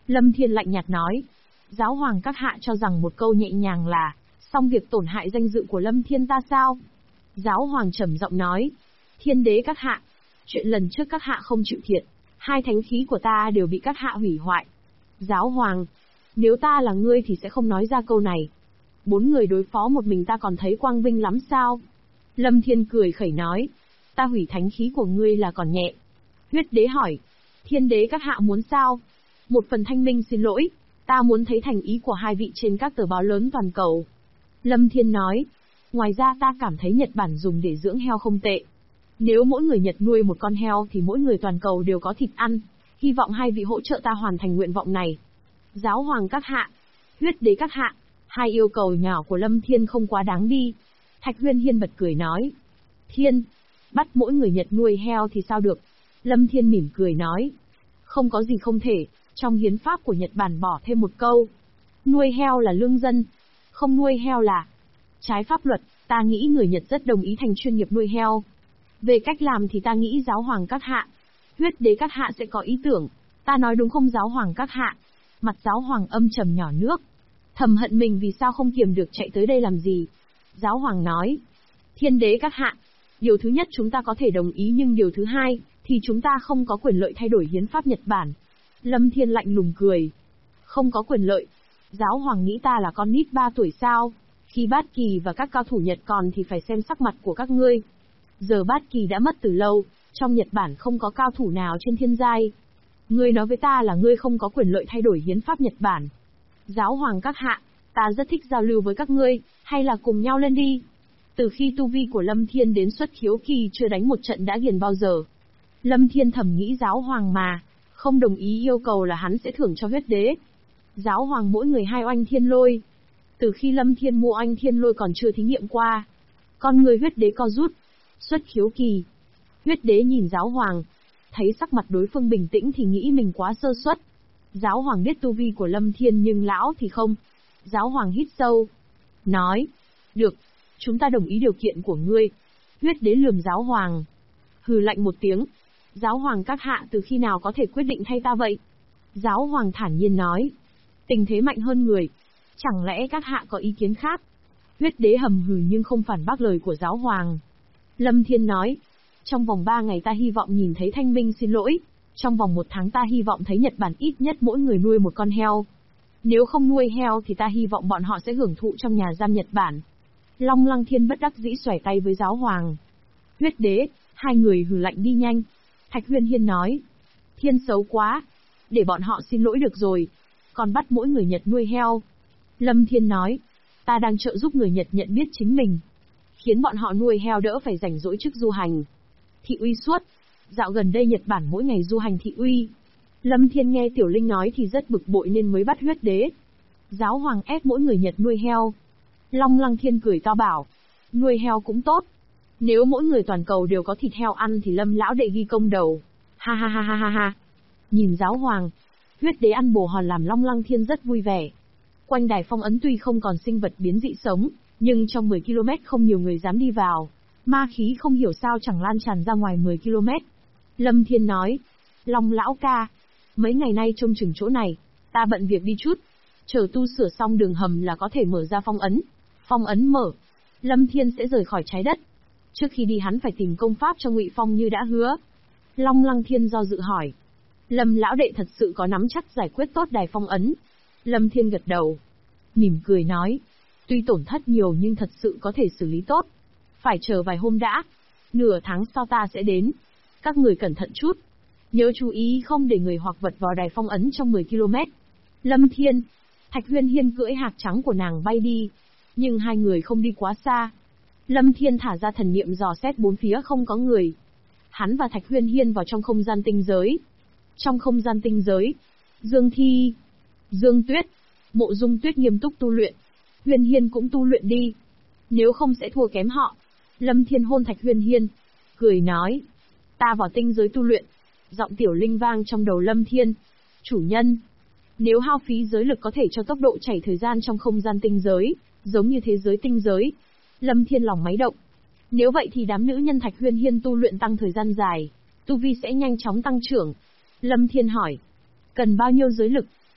Lâm Thiên lạnh nhạt nói. Giáo hoàng các hạ cho rằng một câu nhẹ nhàng là, xong việc tổn hại danh dự của Lâm Thiên ta sao? Giáo hoàng trầm giọng nói. Thiên đế các hạ, chuyện lần trước các hạ không chịu thiệt, 2 thánh khí của ta đều bị các hạ hủy hoại. Giáo hoàng, nếu ta là ngươi thì sẽ không nói ra câu này. 4 người đối phó một mình ta còn thấy quang vinh lắm sao? Lâm Thiên cười khẩy nói. Ta hủy thánh khí của ngươi là còn nhẹ. Huyết đế hỏi. Thiên đế các hạ muốn sao? Một phần thanh minh xin lỗi, ta muốn thấy thành ý của 2 vị trên các tờ báo lớn toàn cầu. Lâm Thiên nói. Ngoài ra ta cảm thấy Nhật Bản dùng để dưỡng heo không tệ. Nếu mỗi người Nhật nuôi một con heo thì mỗi người toàn cầu đều có thịt ăn. Hy vọng 2 vị hỗ trợ ta hoàn thành nguyện vọng này. Giáo hoàng các hạ, huyết đế các hạ, 2 yêu cầu nhỏ của Lâm Thiên không quá đáng đi. Thạch Huyên Hiên bật cười nói. Thiên, bắt mỗi người Nhật nuôi heo thì sao được? Lâm Thiên mỉm cười nói. Không có gì không thể, trong hiến pháp của Nhật Bản bỏ thêm một câu. Nuôi heo là lương dân, không nuôi heo là trái pháp luật. Ta nghĩ người Nhật rất đồng ý thành chuyên nghiệp nuôi heo. Về cách làm thì ta nghĩ giáo hoàng các hạ, huyết đế các hạ sẽ có ý tưởng. Ta nói đúng không giáo hoàng các hạ? Mặt giáo hoàng âm trầm nhỏ nước. Thầm hận mình vì sao không kiềm được chạy tới đây làm gì. Giáo hoàng nói. Thiên đế các hạ, điều thứ nhất chúng ta có thể đồng ý nhưng điều thứ hai, thì chúng ta không có quyền lợi thay đổi hiến pháp Nhật Bản. Lâm Thiên lạnh lùng cười. Không có quyền lợi. Giáo hoàng nghĩ ta là con nít 3 tuổi sao? Khi Bát Kỳ và các cao thủ Nhật còn thì phải xem sắc mặt của các ngươi. Giờ Bát Kỳ đã mất từ lâu, trong Nhật Bản không có cao thủ nào trên thiên giai. Ngươi nói với ta là ngươi không có quyền lợi thay đổi hiến pháp Nhật Bản. Giáo hoàng các hạ, ta rất thích giao lưu với các ngươi, hay là cùng nhau lên đi. Từ khi tu vi của Lâm Thiên đến xuất khiếu kỳ chưa đánh một trận đã ghiền bao giờ. Lâm Thiên thầm nghĩ giáo hoàng mà, không đồng ý yêu cầu là hắn sẽ thưởng cho huyết đế. Giáo hoàng mỗi người 2 oanh thiên lôi. Từ khi Lâm Thiên mua oanh thiên lôi còn chưa thí nghiệm qua. Con người huyết đế co rút. Xuất khiếu kỳ. Huyết đế nhìn giáo hoàng. Thấy sắc mặt đối phương bình tĩnh thì nghĩ mình quá sơ suất. Giáo hoàng biết tu vi của Lâm Thiên nhưng lão thì không. Giáo hoàng hít sâu. Nói. Được. Chúng ta đồng ý điều kiện của ngươi. Huyết đế lườm giáo hoàng. Hừ lạnh một tiếng. Giáo hoàng các hạ từ khi nào có thể quyết định thay ta vậy? Giáo hoàng thản nhiên nói. Tình thế mạnh hơn người. Chẳng lẽ các hạ có ý kiến khác? Huyết đế hầm hừ nhưng không phản bác lời của giáo hoàng. Lâm Thiên nói. Trong vòng 3 ngày ta hy vọng nhìn thấy thanh minh xin lỗi. Trong vòng 1 tháng ta hy vọng thấy Nhật Bản ít nhất mỗi người nuôi một con heo. Nếu không nuôi heo thì ta hy vọng bọn họ sẽ hưởng thụ trong nhà giam Nhật Bản. Long Lăng Thiên bất đắc dĩ xoẻ tay với giáo hoàng. Huyết đế, 2 người hừ lạnh đi nhanh. Thạch Huyên Hiên nói. Thiên xấu quá. Để bọn họ xin lỗi được rồi. Còn bắt mỗi người Nhật nuôi heo. Lâm Thiên nói. Ta đang trợ giúp người Nhật nhận biết chính mình. Khiến bọn họ nuôi heo đỡ phải rảnh rỗi trước du hành. Thị uy suốt. Dạo gần đây Nhật Bản mỗi ngày du hành thị uy. Lâm Thiên nghe Tiểu Linh nói thì rất bực bội nên mới bắt huyết đế. Giáo hoàng ép mỗi người Nhật nuôi heo. Long Lăng Thiên cười to bảo. Nuôi heo cũng tốt. Nếu mỗi người toàn cầu đều có thịt heo ăn thì Lâm lão đệ ghi công đầu. Ha ha ha ha ha ha. Nhìn giáo hoàng. Huyết đế ăn bồ hòn làm Long Lăng Thiên rất vui vẻ. Quanh đài phong ấn tuy không còn sinh vật biến dị sống, nhưng trong 10 km không nhiều người dám đi vào. Ma khí không hiểu sao chẳng lan tràn ra ngoài 10 km. Lâm Thiên nói. Long lão ca. Mấy ngày nay trông chừng chỗ này. Ta bận việc đi chút. Chờ tu sửa xong đường hầm là có thể mở ra phong ấn. Phong ấn mở. Lâm Thiên sẽ rời khỏi trái đất. Trước khi đi hắn phải tìm công pháp cho Ngụy Phong như đã hứa. Long Lăng Thiên do dự hỏi. Lâm lão đệ thật sự có nắm chắc giải quyết tốt đài phong ấn. Lâm Thiên gật đầu. Mỉm cười nói. Tuy tổn thất nhiều nhưng thật sự có thể xử lý tốt. Phải chờ vài hôm đã. Nửa tháng sau ta sẽ đến. Các người cẩn thận chút. Nhớ chú ý không để người hoặc vật vào đài phong ấn trong 10 km. Lâm Thiên. Thạch Huyên Hiên cưỡi hạc trắng của nàng bay đi. Nhưng 2 người không đi quá xa. Lâm Thiên thả ra thần niệm dò xét 4 phía không có người. Hắn và Thạch Huyên Hiên vào trong không gian tinh giới. Trong không gian tinh giới, Dương Thi, Dương Tuyết, Mộ Dung Tuyết nghiêm túc tu luyện. Huyên Hiên cũng tu luyện đi. Nếu không sẽ thua kém họ. Lâm Thiên hôn Thạch Huyên Hiên. Cười nói. Ta vào tinh giới tu luyện. Giọng Tiểu Linh vang trong đầu Lâm Thiên. Chủ nhân. Nếu hao phí giới lực có thể cho tốc độ chảy thời gian trong không gian tinh giới, giống như thế giới tinh giới. Lâm Thiên lòng máy động. Nếu vậy thì đám nữ nhân Thạch Huyên Hiên tu luyện tăng thời gian dài, tu vi sẽ nhanh chóng tăng trưởng. Lâm Thiên hỏi. Cần bao nhiêu giới lực?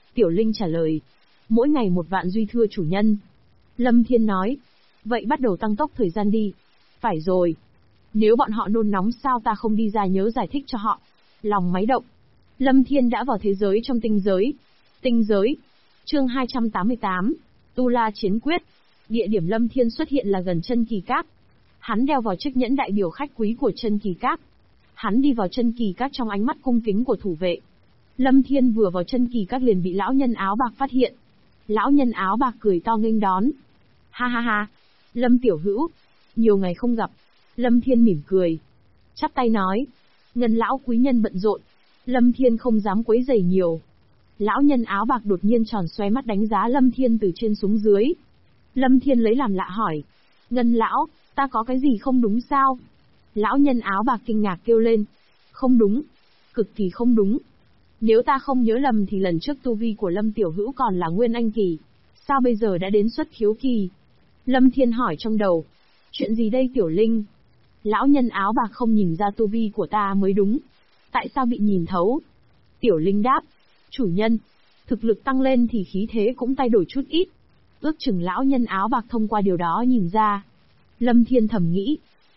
Tiểu Linh trả lời. Mỗi ngày 1 vạn duy thưa chủ nhân. Lâm Thiên nói. Vậy bắt đầu tăng tốc thời gian đi. Phải rồi. Nếu bọn họ nôn nóng sao ta không đi ra nhớ giải thích cho họ. Lòng máy động. Lâm Thiên đã vào thế giới trong tinh giới. Tinh giới. Chương 288. Tu La Chiến Quyết. Địa điểm Lâm Thiên xuất hiện là gần Chân Kỳ Các. Hắn đeo vào chiếc nhẫn đại biểu khách quý của Chân Kỳ Các. Hắn đi vào Chân Kỳ Các trong ánh mắt cung kính của thủ vệ. Lâm Thiên vừa vào Chân Kỳ Các liền bị lão nhân áo bạc phát hiện. Lão nhân áo bạc cười to nghênh đón. Ha ha ha. Lâm tiểu hữu. Nhiều ngày không gặp. Lâm Thiên mỉm cười. Chắp tay nói. Ngân lão quý nhân bận rộn. Lâm Thiên không dám quấy rầy nhiều. Lão nhân áo bạc đột nhiên tròn xoe mắt đánh giá Lâm Thiên từ trên xuống dưới. Lâm Thiên lấy làm lạ hỏi. Ngân lão, ta có cái gì không đúng sao? Lão nhân áo bạc kinh ngạc kêu lên. Không đúng. Cực kỳ không đúng. Nếu ta không nhớ lầm thì lần trước tu vi của Lâm tiểu hữu còn là Nguyên Anh kỳ. Sao bây giờ đã đến xuất khiếu kỳ? Lâm Thiên hỏi trong đầu. Chuyện gì đây Tiểu Linh? Lão nhân áo bạc không nhìn ra tu vi của ta mới đúng. Tại sao bị nhìn thấu? Tiểu Linh đáp. Chủ nhân, thực lực tăng lên thì khí thế cũng thay đổi chút ít. Ước chừng lão nhân áo bạc thông qua điều đó nhìn ra. Lâm Thiên thầm nghĩ.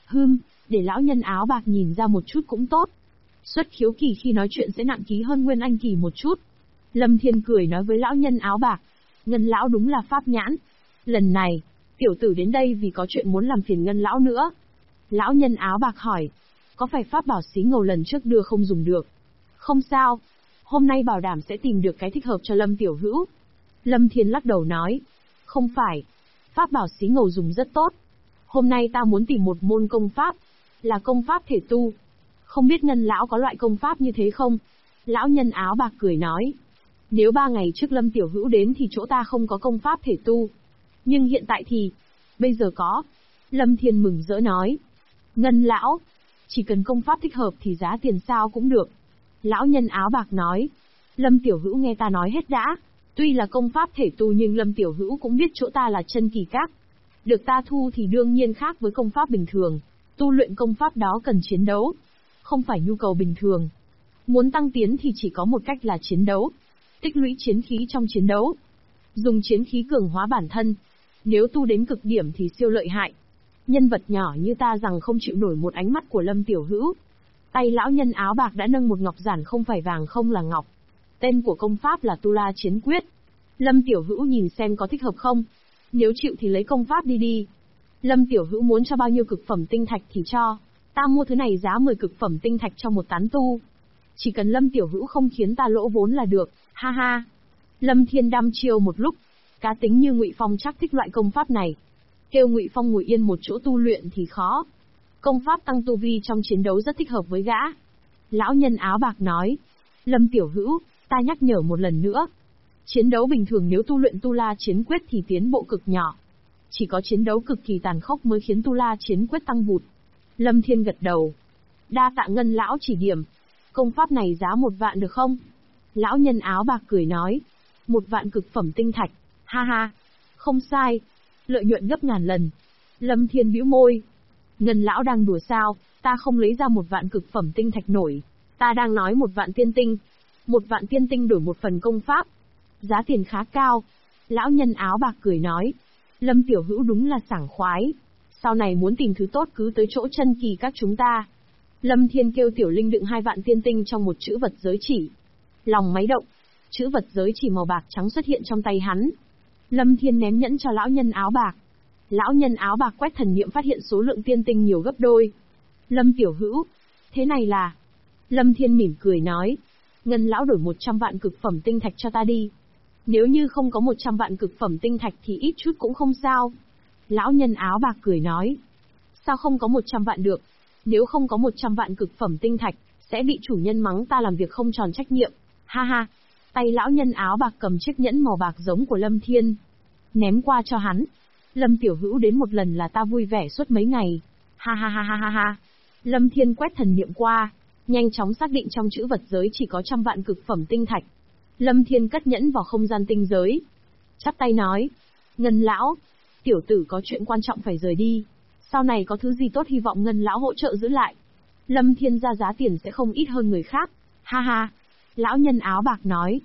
Để lão nhân áo bạc nhìn ra một chút cũng tốt. Xuất khiếu kỳ khi nói chuyện sẽ nặng ký hơn Nguyên Anh kỳ một chút. Lâm Thiên cười nói với lão nhân áo bạc. Ngân lão đúng là pháp nhãn. Lần này, tiểu tử đến đây vì có chuyện muốn làm phiền Ngân lão nữa. Lão nhân áo bạc hỏi. Có phải pháp bảo xí ngầu lần trước đưa không dùng được? Không sao. Hôm nay bảo đảm sẽ tìm được cái thích hợp cho Lâm tiểu hữu. Lâm Thiên lắc đầu nói. Không phải. Pháp bảo xí ngầu dùng rất tốt. Hôm nay ta muốn tìm một môn công pháp. Là công pháp thể tu. Không biết Ngân lão có loại công pháp như thế không? Lão nhân áo bạc cười nói. Nếu 3 ngày trước Lâm tiểu hữu đến thì chỗ ta không có công pháp thể tu. Nhưng hiện tại thì... Bây giờ có. Lâm Thiên mừng rỡ nói. Ngân lão. Chỉ cần công pháp thích hợp thì giá tiền sao cũng được. Lão nhân áo bạc nói. Lâm tiểu hữu nghe ta nói hết đã. Tuy là công pháp thể tu nhưng Lâm tiểu hữu cũng biết chỗ ta là Chân Kỳ Các. Được ta thu thì đương nhiên khác với công pháp bình thường. Tu luyện công pháp đó cần chiến đấu. Không phải nhu cầu bình thường. Muốn tăng tiến thì chỉ có một cách là chiến đấu. Tích lũy chiến khí trong chiến đấu. Dùng chiến khí cường hóa bản thân. Nếu tu đến cực điểm thì siêu lợi hại. Nhân vật nhỏ như ta rằng không chịu nổi một ánh mắt của Lâm tiểu hữu. Tay lão nhân áo bạc đã nâng một ngọc giản không phải vàng không là ngọc. Tên của công pháp là Tu La Chiến Quyết. Lâm tiểu hữu nhìn xem có thích hợp không. Nếu chịu thì lấy công pháp đi. Lâm tiểu hữu muốn cho bao nhiêu cực phẩm tinh thạch thì cho. Ta mua thứ này giá 10 cực phẩm tinh thạch cho một tán tu. Chỉ cần Lâm tiểu hữu không khiến ta lỗ vốn là được, ha ha. Lâm Thiên đăm chiêu một lúc. Cá tính như Ngụy Phong chắc thích loại công pháp này. Kêu Ngụy Phong ngồi yên một chỗ tu luyện thì khó. Công pháp tăng tu vi trong chiến đấu rất thích hợp với gã. Lão nhân áo bạc nói. Lâm tiểu hữu, ta nhắc nhở một lần nữa. Chiến đấu bình thường nếu tu luyện Tu La Chiến Quyết thì tiến bộ cực nhỏ. Chỉ có chiến đấu cực kỳ tàn khốc mới khiến Tu La Chiến Quyết tăng vụt. Lâm Thiên gật đầu. Đa tạ Ngân lão chỉ điểm. Công pháp này giá 1 vạn được không? Lão nhân áo bạc cười nói. 1 vạn cực phẩm tinh thạch. Ha ha. Không sai. Lợi nhuận gấp ngàn lần. Lâm Thiên bĩu môi. Ngân lão đang đùa sao, ta không lấy ra 1 vạn cực phẩm tinh thạch nổi. Ta đang nói 1 vạn tiên tinh. 1 vạn tiên tinh đổi một phần công pháp. Giá tiền khá cao. Lão nhân áo bạc cười nói. Lâm tiểu hữu đúng là sảng khoái. Sau này muốn tìm thứ tốt cứ tới chỗ Chân Kỳ Các chúng ta. Lâm Thiên kêu Tiểu Linh đựng 2 vạn tiên tinh trong một chữ vật giới chỉ. Lòng máy động. Chữ vật giới chỉ màu bạc trắng xuất hiện trong tay hắn. Lâm Thiên ném nhẫn cho lão nhân áo bạc. Lão nhân áo bạc quét thần niệm phát hiện số lượng tiên tinh nhiều gấp đôi. Lâm tiểu hữu. Thế này là... Lâm Thiên mỉm cười nói. Ngân lão đổi 100 vạn cực phẩm tinh thạch cho ta đi. Nếu như không có 100 vạn cực phẩm tinh thạch thì ít chút cũng không sao. Lão nhân áo bạc cười nói. Sao không có 100 vạn được? Nếu không có 100 vạn cực phẩm tinh thạch, sẽ bị chủ nhân mắng ta làm việc không tròn trách nhiệm. Ha ha. Tay lão nhân áo bạc cầm chiếc nhẫn màu bạc giống của Lâm Thiên. Ném qua cho hắn. Lâm tiểu hữu đến một lần là ta vui vẻ suốt mấy ngày. Ha ha ha ha ha ha. Lâm Thiên quét thần niệm qua. Nhanh chóng xác định trong chữ vật giới chỉ có 100 vạn cực phẩm tinh thạch. Lâm Thiên cất nhẫn vào không gian tinh giới. Chắp tay nói. Ngân lão. Tiểu tử có chuyện quan trọng phải rời đi. Sau này có thứ gì tốt hy vọng Ngân lão hỗ trợ giữ lại. Lâm Thiên ra giá tiền sẽ không ít hơn người khác. Ha ha. Lão nhân áo bạc nói.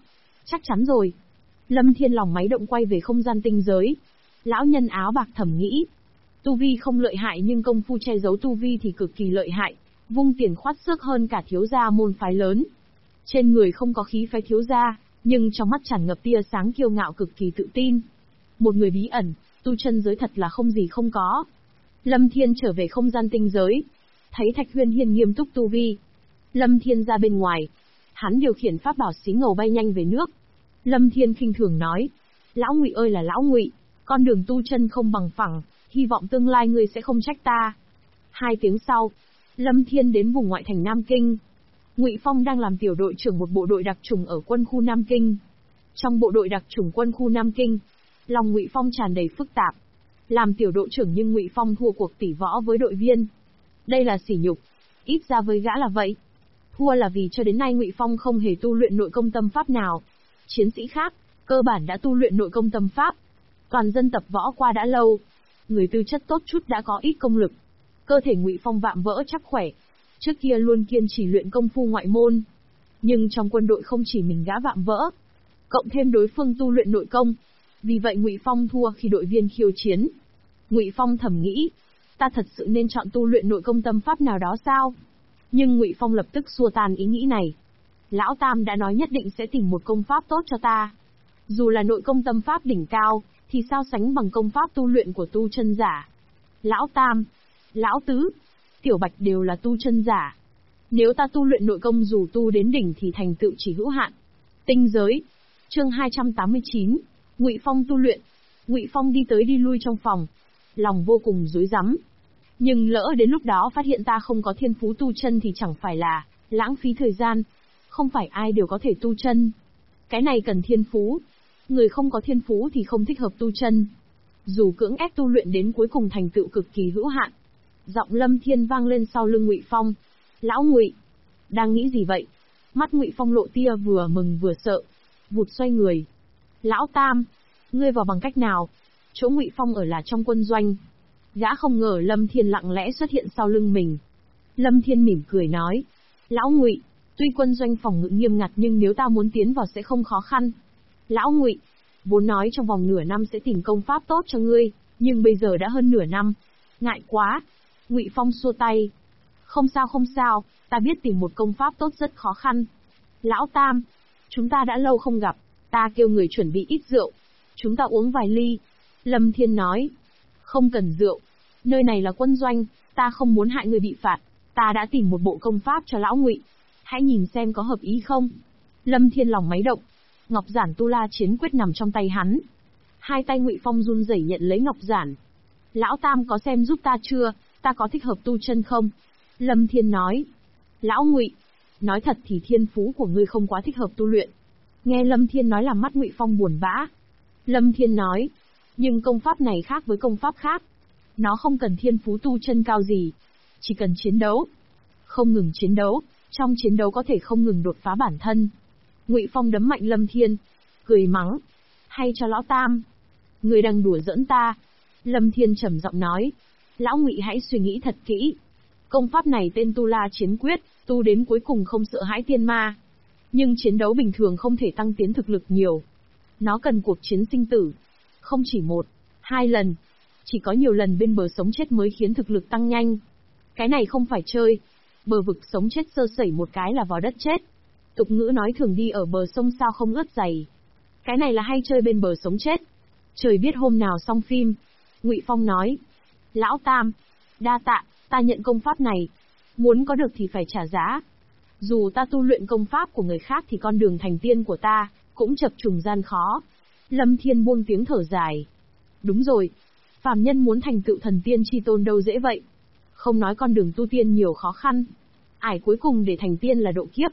Chắc chắn rồi. Lâm Thiên lòng máy động quay về không gian tinh giới. Lão nhân áo bạc thầm nghĩ. Tu vi không lợi hại nhưng công phu che giấu tu vi thì cực kỳ lợi hại, vung tiền khoát xước hơn cả thiếu gia môn phái lớn. Trên người không có khí phái thiếu gia, nhưng trong mắt tràn ngập tia sáng kiêu ngạo cực kỳ tự tin. Một người bí ẩn, tu chân giới thật là không gì không có. Lâm Thiên trở về không gian tinh giới. Thấy Thạch Huyên Hiên nghiêm túc tu vi. Lâm Thiên ra bên ngoài. Hắn điều khiển pháp bảo xí ngầu bay nhanh về nước. Lâm Thiên khinh thường nói. Lão Ngụy ơi là Lão Ngụy, con đường tu chân không bằng phẳng, hy vọng tương lai ngươi sẽ không trách ta. 2 tiếng sau, Lâm Thiên đến vùng ngoại thành Nam Kinh. Ngụy Phong đang làm tiểu đội trưởng một bộ đội đặc chủng ở quân khu Nam Kinh. Trong bộ đội đặc chủng quân khu Nam Kinh, lòng Ngụy Phong tràn đầy phức tạp. Làm tiểu đội trưởng nhưng Ngụy Phong thua cuộc tỷ võ với đội viên. Đây là sỉ nhục, ít ra với gã là vậy. Thua là vì cho đến nay Ngụy Phong không hề tu luyện nội công tâm pháp nào. Chiến sĩ khác, cơ bản đã tu luyện nội công tâm pháp. Toàn dân tập võ qua đã lâu. Người tư chất tốt chút đã có ít công lực. Cơ thể Ngụy Phong vạm vỡ chắc khỏe. Trước kia luôn kiên trì luyện công phu ngoại môn. Nhưng trong quân đội không chỉ mình gã vạm vỡ. Cộng thêm đối phương tu luyện nội công. Vì vậy Ngụy Phong thua khi đội viên khiêu chiến. Ngụy Phong thầm nghĩ. Ta thật sự nên chọn tu luyện nội công tâm pháp nào đó sao? Nhưng Ngụy Phong lập tức xua tan ý nghĩ này. Lão Tam đã nói nhất định sẽ tìm một công pháp tốt cho ta. Dù là nội công tâm pháp đỉnh cao, thì sao sánh bằng công pháp tu luyện của tu chân giả. Lão Tam, Lão Tứ, Tiểu Bạch đều là tu chân giả. Nếu ta tu luyện nội công dù tu đến đỉnh thì thành tựu chỉ hữu hạn. Tinh giới. Chương 289. Ngụy Phong tu luyện. Ngụy Phong đi tới đi lui trong phòng, lòng vô cùng rối rắm. Nhưng lỡ đến lúc đó phát hiện ta không có thiên phú tu chân thì chẳng phải là lãng phí thời gian. Không phải ai đều có thể tu chân. Cái này cần thiên phú. Người không có thiên phú thì không thích hợp tu chân. Dù cưỡng ép tu luyện đến cuối cùng thành tựu cực kỳ hữu hạn. Giọng Lâm Thiên vang lên sau lưng Ngụy Phong. Lão Ngụy, đang nghĩ gì vậy? Mắt Ngụy Phong lộ tia vừa mừng vừa sợ, vụt xoay người. Lão Tam, ngươi vào bằng cách nào? Chỗ Ngụy Phong ở là trong quân doanh. Gã không ngờ Lâm Thiên lặng lẽ xuất hiện sau lưng mình. Lâm Thiên mỉm cười nói. Lão Ngụy, tuy quân doanh phòng ngự nghiêm ngặt nhưng nếu ta muốn tiến vào sẽ không khó khăn. Lão Ngụy, vốn nói trong vòng nửa năm sẽ tìm công pháp tốt cho ngươi, nhưng bây giờ đã hơn nửa năm. Ngại quá. Ngụy Phong xua tay. Không sao, ta biết tìm một công pháp tốt rất khó khăn. Lão Tam, chúng ta đã lâu không gặp, ta kêu người chuẩn bị ít rượu. Chúng ta uống vài ly. Lâm Thiên nói. Không cần rượu. Nơi này là quân doanh, ta không muốn hại người bị phạt. Ta đã tìm một bộ công pháp cho Lão Ngụy. Hãy nhìn xem có hợp ý không. Lâm Thiên lòng máy động. Ngọc Giản Tu La Chiến Quyết nằm trong tay hắn. Hai tay Ngụy Phong run rẩy nhận lấy Ngọc Giản. Lão Tam có xem giúp ta chưa, ta có thích hợp tu chân không? Lâm Thiên nói. Lão Ngụy, nói thật thì thiên phú của ngươi không quá thích hợp tu luyện. Nghe Lâm Thiên nói làm mắt Ngụy Phong buồn bã. Lâm Thiên nói. Nhưng công pháp này khác với công pháp khác. Nó không cần thiên phú tu chân cao gì. Chỉ cần chiến đấu. Không ngừng chiến đấu, trong chiến đấu có thể không ngừng đột phá bản thân. Ngụy Phong đấm mạnh Lâm Thiên, cười mắng. Hay cho Lão Tam. Người đang đùa giỡn ta. Lâm Thiên trầm giọng nói. Lão Ngụy hãy suy nghĩ thật kỹ. Công pháp này tên Tu La Chiến Quyết, tu đến cuối cùng không sợ hãi tiên ma. Nhưng chiến đấu bình thường không thể tăng tiến thực lực nhiều. Nó cần cuộc chiến sinh tử. Không chỉ 1, 2 lần. Chỉ có nhiều lần bên bờ sống chết mới khiến thực lực tăng nhanh. Cái này không phải chơi. Bờ vực sống chết sơ sẩy một cái là vào đất chết. Tục ngữ nói thường đi ở bờ sông sao không ướt giày. Cái này là hay chơi bên bờ sống chết. Trời biết hôm nào xong phim. Ngụy Phong nói. Lão Tam, đa tạ, ta nhận công pháp này. Muốn có được thì phải trả giá. Dù ta tu luyện công pháp của người khác thì con đường thành tiên của ta cũng chập trùng gian khó. Lâm Thiên buông tiếng thở dài. Đúng rồi, phàm nhân muốn thành tựu thần tiên chi tôn đâu dễ vậy. Không nói con đường tu tiên nhiều khó khăn. Ải cuối cùng để thành tiên là độ kiếp.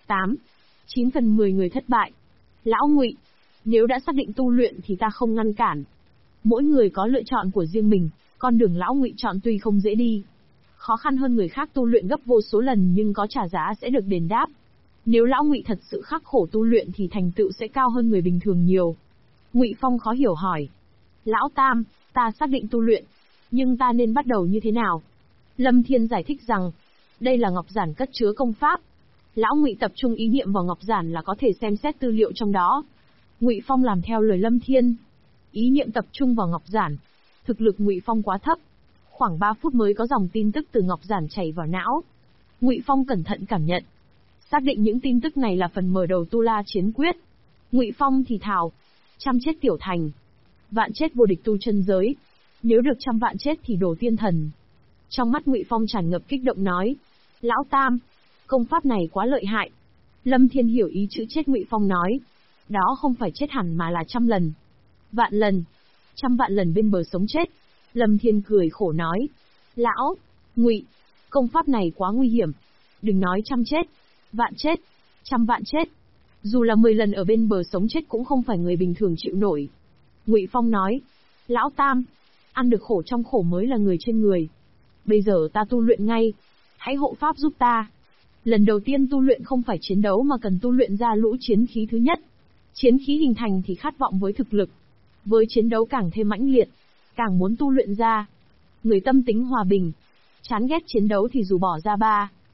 9 phần 10 người thất bại. Lão Ngụy, nếu đã xác định tu luyện thì ta không ngăn cản. Mỗi người có lựa chọn của riêng mình, con đường Lão Ngụy chọn tuy không dễ đi. Khó khăn hơn người khác tu luyện gấp vô số lần nhưng có trả giá sẽ được đền đáp. Nếu Lão Ngụy thật sự khắc khổ tu luyện thì thành tựu sẽ cao hơn người bình thường nhiều. Ngụy Phong khó hiểu hỏi. Lão Tam, ta xác định tu luyện, nhưng ta nên bắt đầu như thế nào? Lâm Thiên giải thích rằng, đây là Ngọc Giản cất chứa công pháp. Lão Ngụy tập trung ý niệm vào ngọc giản là có thể xem xét tư liệu trong đó. Ngụy Phong làm theo lời Lâm Thiên. Ý niệm tập trung vào ngọc giản. Thực lực Ngụy Phong quá thấp. Khoảng 3 phút mới có dòng tin tức từ ngọc giản chảy vào não. Ngụy Phong cẩn thận cảm nhận. Xác định những tin tức này là phần mở đầu Tu La Chiến Quyết. Ngụy Phong thì thào. Trăm chết tiểu thành. Vạn chết vô địch tu chân giới. Nếu được 100 vạn chết thì đổ tiên thần. Trong mắt Ngụy Phong tràn ngập kích động nói. Lão Tam, công pháp này quá lợi hại. Lâm Thiên hiểu ý chữ chết Ngụy Phong nói. Đó không phải chết hẳn mà là 100 lần. Vạn lần. 100 vạn lần bên bờ sống chết. Lâm Thiên cười khổ nói. Lão, Ngụy, công pháp này quá nguy hiểm. Đừng nói 100 chết, vạn chết, 100 vạn chết. Dù là 10 lần ở bên bờ sống chết cũng không phải người bình thường chịu nổi. Ngụy Phong nói. Lão Tam, ăn được khổ trong khổ mới là người trên người. Bây giờ ta tu luyện ngay. Hãy hộ pháp giúp ta. Lần đầu tiên tu luyện không phải chiến đấu mà cần tu luyện ra lũ chiến khí thứ nhất. Chiến khí hình thành thì khát vọng với thực lực. Với chiến đấu càng thêm mãnh liệt, càng muốn tu luyện ra. Người tâm tính hòa bình, chán ghét chiến đấu thì dù bỏ ra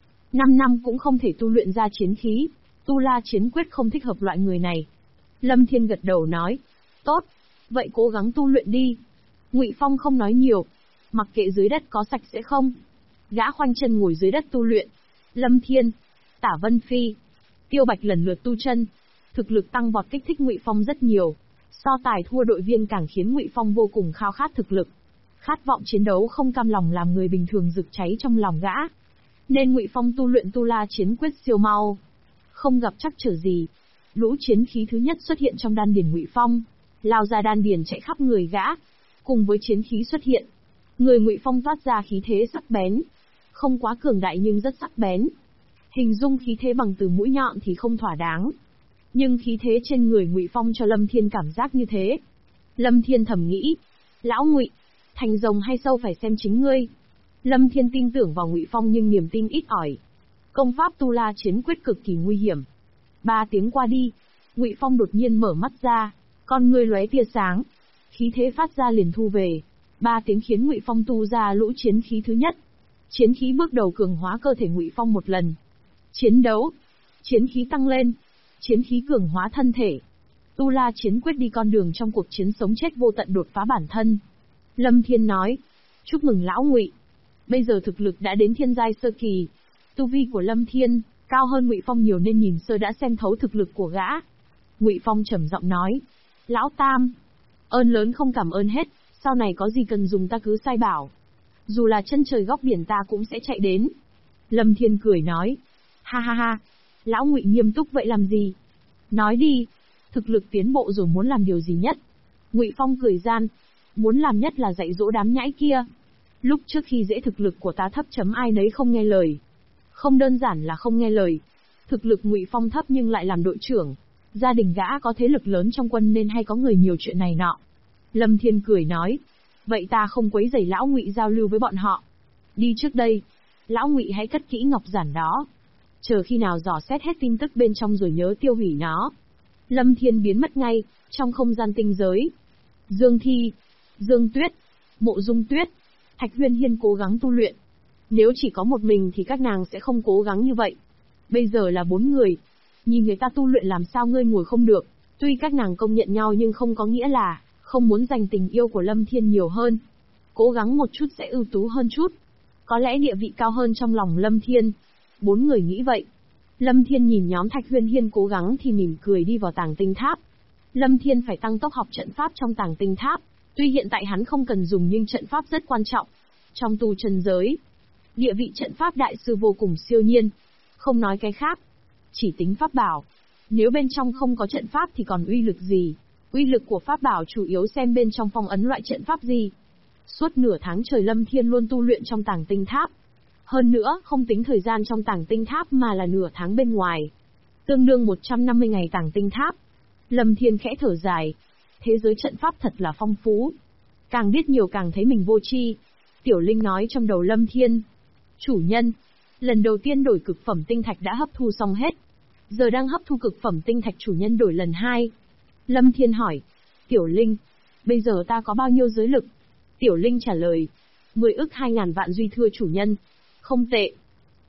5 năm cũng không thể tu luyện ra chiến khí. Tu La Chiến Quyết không thích hợp loại người này. Lâm Thiên gật đầu nói. Tốt, vậy cố gắng tu luyện đi. Ngụy Phong không nói nhiều. Mặc kệ dưới đất có sạch sẽ không. Gã khoanh chân ngồi dưới đất tu luyện. Lâm Thiên, Tả Vân Phi, Tiêu Bạch lần lượt tu chân. Thực lực tăng vọt kích thích Ngụy Phong rất nhiều. So tài thua đội viên càng khiến Ngụy Phong vô cùng khao khát thực lực. Khát vọng chiến đấu không cam lòng làm người bình thường rực cháy trong lòng gã. Nên Ngụy Phong tu luyện Tu La Chiến Quyết siêu mau. Không gặp trắc trở gì. Lũ chiến khí thứ nhất xuất hiện trong đan điền Ngụy Phong. Lao ra đan điền chạy khắp người gã. Cùng với chiến khí xuất hiện. Người Ngụy Phong toát ra khí thế sắc bén. Không quá cường đại nhưng rất sắc bén. Hình dung khí thế bằng từ mũi nhọn thì không thỏa đáng. Nhưng khí thế trên người Ngụy Phong cho Lâm Thiên cảm giác như thế. Lâm Thiên thầm nghĩ. Lão Ngụy, thành rồng hay sâu phải xem chính ngươi. Lâm Thiên tin tưởng vào Ngụy Phong nhưng niềm tin ít ỏi. Công pháp Tu La Chiến Quyết cực kỳ nguy hiểm. 3 tiếng qua đi, Ngụy Phong đột nhiên mở mắt ra, con ngươi lóe tia sáng, khí thế phát ra liền thu về. 3 tiếng khiến Ngụy Phong tu ra lũ chiến khí thứ nhất. Chiến khí bước đầu cường hóa cơ thể Ngụy Phong một lần. Chiến đấu, chiến khí tăng lên, chiến khí cường hóa thân thể. Tu La Chiến Quyết đi con đường trong cuộc chiến sống chết vô tận đột phá bản thân. Lâm Thiên nói, chúc mừng lão Ngụy. Bây giờ thực lực đã đến thiên giai sơ kỳ. Tu vi của Lâm Thiên cao hơn Ngụy Phong nhiều nên nhìn sơ đã xem thấu thực lực của gã. Ngụy Phong trầm giọng nói, lão Tam, ơn lớn không cảm ơn hết, sau này có gì cần dùng ta cứ sai bảo. Dù là chân trời góc biển ta cũng sẽ chạy đến. Lâm Thiên cười nói, ha ha ha, lão Ngụy nghiêm túc vậy làm gì? Nói đi, thực lực tiến bộ rồi muốn làm điều gì nhất? Ngụy Phong cười gian, muốn làm nhất là dạy dỗ đám nhãi kia. Lúc trước khi dễ thực lực của ta thấp chấm ai nấy không nghe lời. Không đơn giản là không nghe lời. Thực lực Ngụy Phong thấp nhưng lại làm đội trưởng. Gia đình gã có thế lực lớn trong quân nên hay có người nhiều chuyện này nọ. Lâm Thiên cười nói, vậy ta không quấy rầy lão Ngụy giao lưu với bọn họ. Đi trước đây, lão Ngụy hãy cất kỹ ngọc giản đó. Chờ khi nào dò xét hết tin tức bên trong rồi nhớ tiêu hủy nó. Lâm Thiên biến mất ngay, trong không gian tinh giới. Dương Thi, Dương Tuyết, Mộ Dung Tuyết, Thạch Huyên Hiên cố gắng tu luyện. Nếu chỉ có một mình thì các nàng sẽ không cố gắng như vậy. Bây giờ là 4 người. Nhìn người ta tu luyện làm sao ngươi ngồi không được. Tuy các nàng công nhận nhau nhưng không có nghĩa là không muốn dành tình yêu của Lâm Thiên nhiều hơn. Cố gắng một chút sẽ ưu tú hơn chút. Có lẽ địa vị cao hơn trong lòng Lâm Thiên. 4 người nghĩ vậy. Lâm Thiên nhìn nhóm Thạch Huyên Hiên cố gắng thì mỉm cười đi vào Tàng Tinh Tháp. Lâm Thiên phải tăng tốc học trận pháp trong Tàng Tinh Tháp. Tuy hiện tại hắn không cần dùng nhưng trận pháp rất quan trọng. Trong tu chân giới, địa vị trận pháp đại sư vô cùng siêu nhiên. Không nói cái khác, chỉ tính pháp bảo. Nếu bên trong không có trận pháp thì còn uy lực gì? Uy lực của pháp bảo chủ yếu xem bên trong phong ấn loại trận pháp gì. Suốt nửa tháng trời Lâm Thiên luôn tu luyện trong Tàng Tinh Tháp. Hơn nữa, không tính thời gian trong Tàng Tinh Tháp mà là nửa tháng bên ngoài. Tương đương 150 ngày Tàng Tinh Tháp. Lâm Thiên khẽ thở dài. Thế giới trận pháp thật là phong phú. Càng biết nhiều càng thấy mình vô tri. Tiểu Linh nói trong đầu Lâm Thiên. Chủ nhân, lần đầu tiên đổi cực phẩm tinh thạch đã hấp thu xong hết. Giờ đang hấp thu cực phẩm tinh thạch chủ nhân đổi lần 2. Lâm Thiên hỏi. Tiểu Linh, bây giờ ta có bao nhiêu giới lực? Tiểu Linh trả lời. 10 ức 2.000 vạn duy thưa chủ nhân. Không tệ.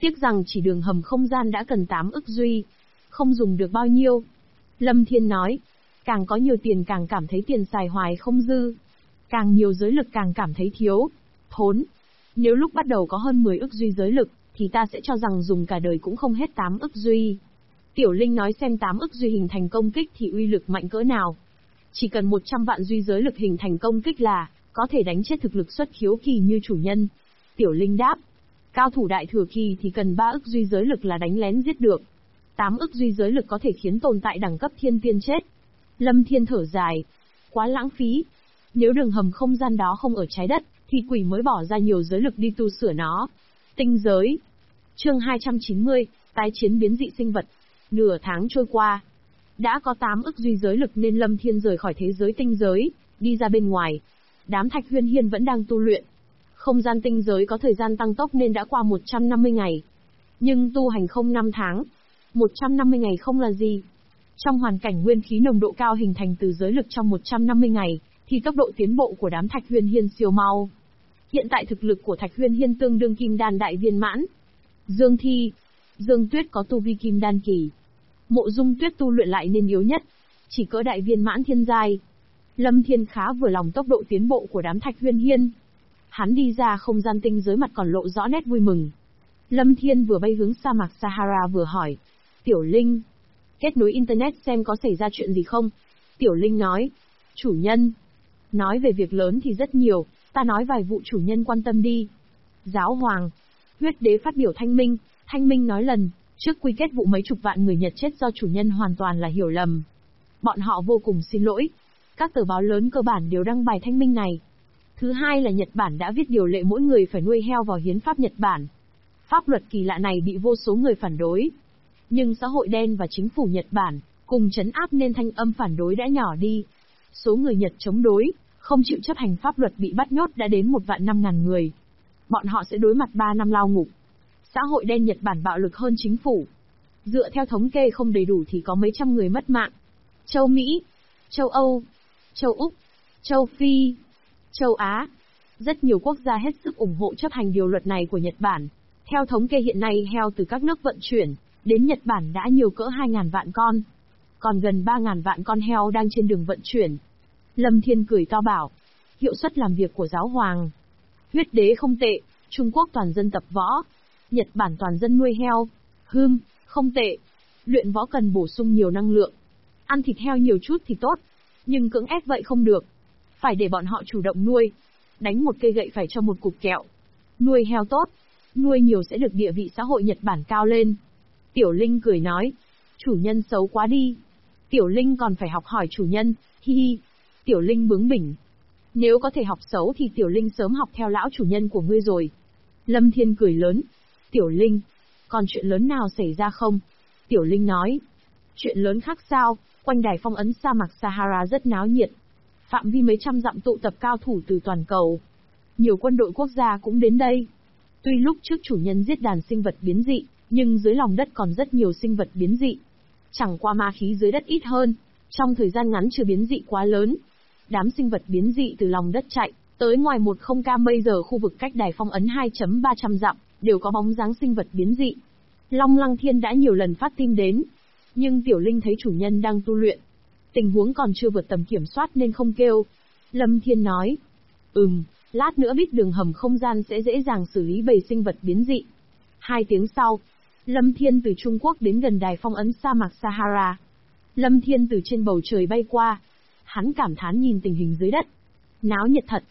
Tiếc rằng chỉ đường hầm không gian đã cần 8 ức duy. Không dùng được bao nhiêu. Lâm Thiên nói. Càng có nhiều tiền càng cảm thấy tiền xài hoài không dư. Càng nhiều giới lực càng cảm thấy thiếu. Thốn. Nếu lúc bắt đầu có hơn 10 ức duy giới lực, thì ta sẽ cho rằng dùng cả đời cũng không hết 8 ức duy. Tiểu Linh nói xem 8 ức duy hình thành công kích thì uy lực mạnh cỡ nào. Chỉ cần 100 vạn duy giới lực hình thành công kích là có thể đánh chết thực lực xuất khiếu kỳ như chủ nhân. Tiểu Linh đáp. Cao thủ đại thừa kỳ thì cần 3 ức duy giới lực là đánh lén giết được. 8 ức duy giới lực có thể khiến tồn tại đẳng cấp thiên tiên chết. Lâm Thiên thở dài. Quá lãng phí. Nếu đường hầm không gian đó không ở trái đất, thì quỷ mới bỏ ra nhiều giới lực đi tu sửa nó. Tinh giới. Chương 290, tái chiến biến dị sinh vật. Nửa tháng trôi qua. Đã có 8 ức duy giới lực nên Lâm Thiên rời khỏi thế giới tinh giới, đi ra bên ngoài. Đám Thạch Huyên Hiên vẫn đang tu luyện. Không gian tinh giới có thời gian tăng tốc nên đã qua 150 ngày. Nhưng tu hành không 5 tháng. 150 ngày không là gì. Trong hoàn cảnh nguyên khí nồng độ cao hình thành từ giới lực trong 150 ngày, thì tốc độ tiến bộ của đám Thạch Huyên Hiên siêu mau. Hiện tại thực lực của Thạch Huyên Hiên tương đương kim đan đại viên mãn. Dương Thi, Dương Tuyết có tu vi kim đan kỳ. Mộ Dung Tuyết tu luyện lại nên yếu nhất, chỉ cỡ đại viên mãn thiên giai. Lâm Thiên khá vừa lòng tốc độ tiến bộ của đám Thạch Huyên Hiên. Hắn đi ra không gian tinh giới mặt còn lộ rõ nét vui mừng. Lâm Thiên vừa bay hướng sa mạc Sahara vừa hỏi. Tiểu Linh, kết nối Internet xem có xảy ra chuyện gì không? Tiểu Linh nói. Chủ nhân. Nói về việc lớn thì rất nhiều, ta nói vài vụ chủ nhân quan tâm đi. Giáo Hoàng. Huyết Đế phát biểu Thanh Minh nói lần trước quy kết vụ mấy chục vạn người Nhật chết do chủ nhân hoàn toàn là hiểu lầm. Bọn họ vô cùng xin lỗi. Các tờ báo lớn cơ bản đều đăng bài thanh minh này. Thứ hai là Nhật Bản đã viết điều lệ mỗi người phải nuôi heo vào hiến pháp Nhật Bản. Pháp luật kỳ lạ này bị vô số người phản đối. Nhưng xã hội đen và chính phủ Nhật Bản cùng trấn áp nên thanh âm phản đối đã nhỏ đi. Số người Nhật chống đối, không chịu chấp hành pháp luật bị bắt nhốt đã đến 1.500.000 người. Bọn họ sẽ đối mặt 3 năm lao ngục. Xã hội đen Nhật Bản bạo lực hơn chính phủ. Dựa theo thống kê không đầy đủ thì có mấy trăm người mất mạng. Châu Mỹ, châu Âu, châu Úc, châu Phi, châu Á. Rất nhiều quốc gia hết sức ủng hộ chấp hành điều luật này của Nhật Bản. Theo thống kê hiện nay heo từ các nước vận chuyển đến Nhật Bản đã nhiều cỡ 2.000 vạn con. Còn gần 3.000 vạn con heo đang trên đường vận chuyển. Lâm Thiên cười to bảo. Hiệu suất làm việc của giáo hoàng. Huyết Đế không tệ, Trung Quốc toàn dân tập võ. Nhật Bản toàn dân nuôi heo. Không tệ. Luyện võ cần bổ sung nhiều năng lượng. Ăn thịt heo nhiều chút thì tốt. Nhưng cưỡng ép vậy không được. Phải để bọn họ chủ động nuôi. Đánh một cây gậy phải cho một cục kẹo. Nuôi heo tốt. Nuôi nhiều sẽ được địa vị xã hội Nhật Bản cao lên. Tiểu Linh cười nói. Chủ nhân xấu quá đi. Tiểu Linh còn phải học hỏi chủ nhân, hi hi. Tiểu Linh bướng bỉnh. Nếu có thể học xấu thì Tiểu Linh sớm học theo lão chủ nhân của ngươi rồi. Lâm Thiên cười lớn. Tiểu Linh, còn chuyện lớn nào xảy ra không? Tiểu Linh nói. Chuyện lớn khác sao, quanh đài phong ấn sa mạc Sahara rất náo nhiệt. Phạm vi mấy trăm dặm tụ tập cao thủ từ toàn cầu. Nhiều quân đội quốc gia cũng đến đây. Tuy lúc trước chủ nhân giết đàn sinh vật biến dị, nhưng dưới lòng đất còn rất nhiều sinh vật biến dị. Chẳng qua ma khí dưới đất ít hơn, trong thời gian ngắn chưa biến dị quá lớn. Đám sinh vật biến dị từ lòng đất chạy, tới ngoài 10 km giờ khu vực cách đài phong ấn 2.300 dặm, đều có bóng dáng sinh vật biến dị. Long Lăng Thiên đã nhiều lần phát tin đến, nhưng Tiểu Linh thấy chủ nhân đang tu luyện. Tình huống còn chưa vượt tầm kiểm soát nên không kêu. Lâm Thiên nói. Lát nữa biết đường hầm không gian sẽ dễ dàng xử lý bầy sinh vật biến dị. 2 tiếng sau, Lâm Thiên từ Trung Quốc đến gần đài phong ấn sa mạc Sahara. Lâm Thiên từ trên bầu trời bay qua. Hắn cảm thán nhìn tình hình dưới đất. Náo nhiệt thật.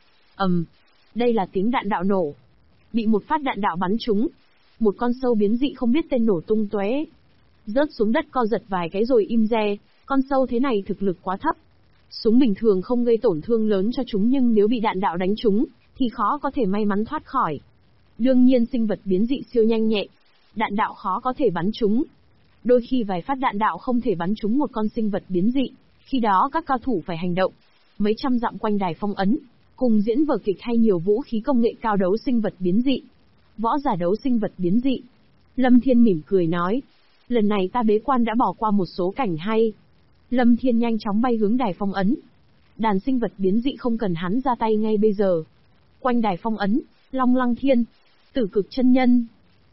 Đây là tiếng đạn đạo nổ. Bị một phát đạn đạo bắn trúng. Một con sâu biến dị không biết tên nổ tung tóe. Rớt xuống đất co giật vài cái rồi im re. Con sâu thế này thực lực quá thấp. Súng bình thường không gây tổn thương lớn cho chúng nhưng nếu bị đạn đạo đánh trúng, thì khó có thể may mắn thoát khỏi. Đương nhiên sinh vật biến dị siêu nhanh nhẹ. Đạn đạo khó có thể bắn trúng. Đôi khi vài phát đạn đạo không thể bắn trúng một con sinh vật biến dị. Khi đó các cao thủ phải hành động. Mấy trăm dặm quanh đài phong ấn, cùng diễn vở kịch hay nhiều vũ khí công nghệ cao đấu sinh vật biến dị. Võ giả đấu sinh vật biến dị. Lâm Thiên mỉm cười nói. Lần này ta bế quan đã bỏ qua một số cảnh hay. Lâm Thiên nhanh chóng bay hướng đài phong ấn. Đàn sinh vật biến dị không cần hắn ra tay ngay bây giờ. Quanh đài phong ấn, Long Lăng Thiên, Tử Cực chân nhân,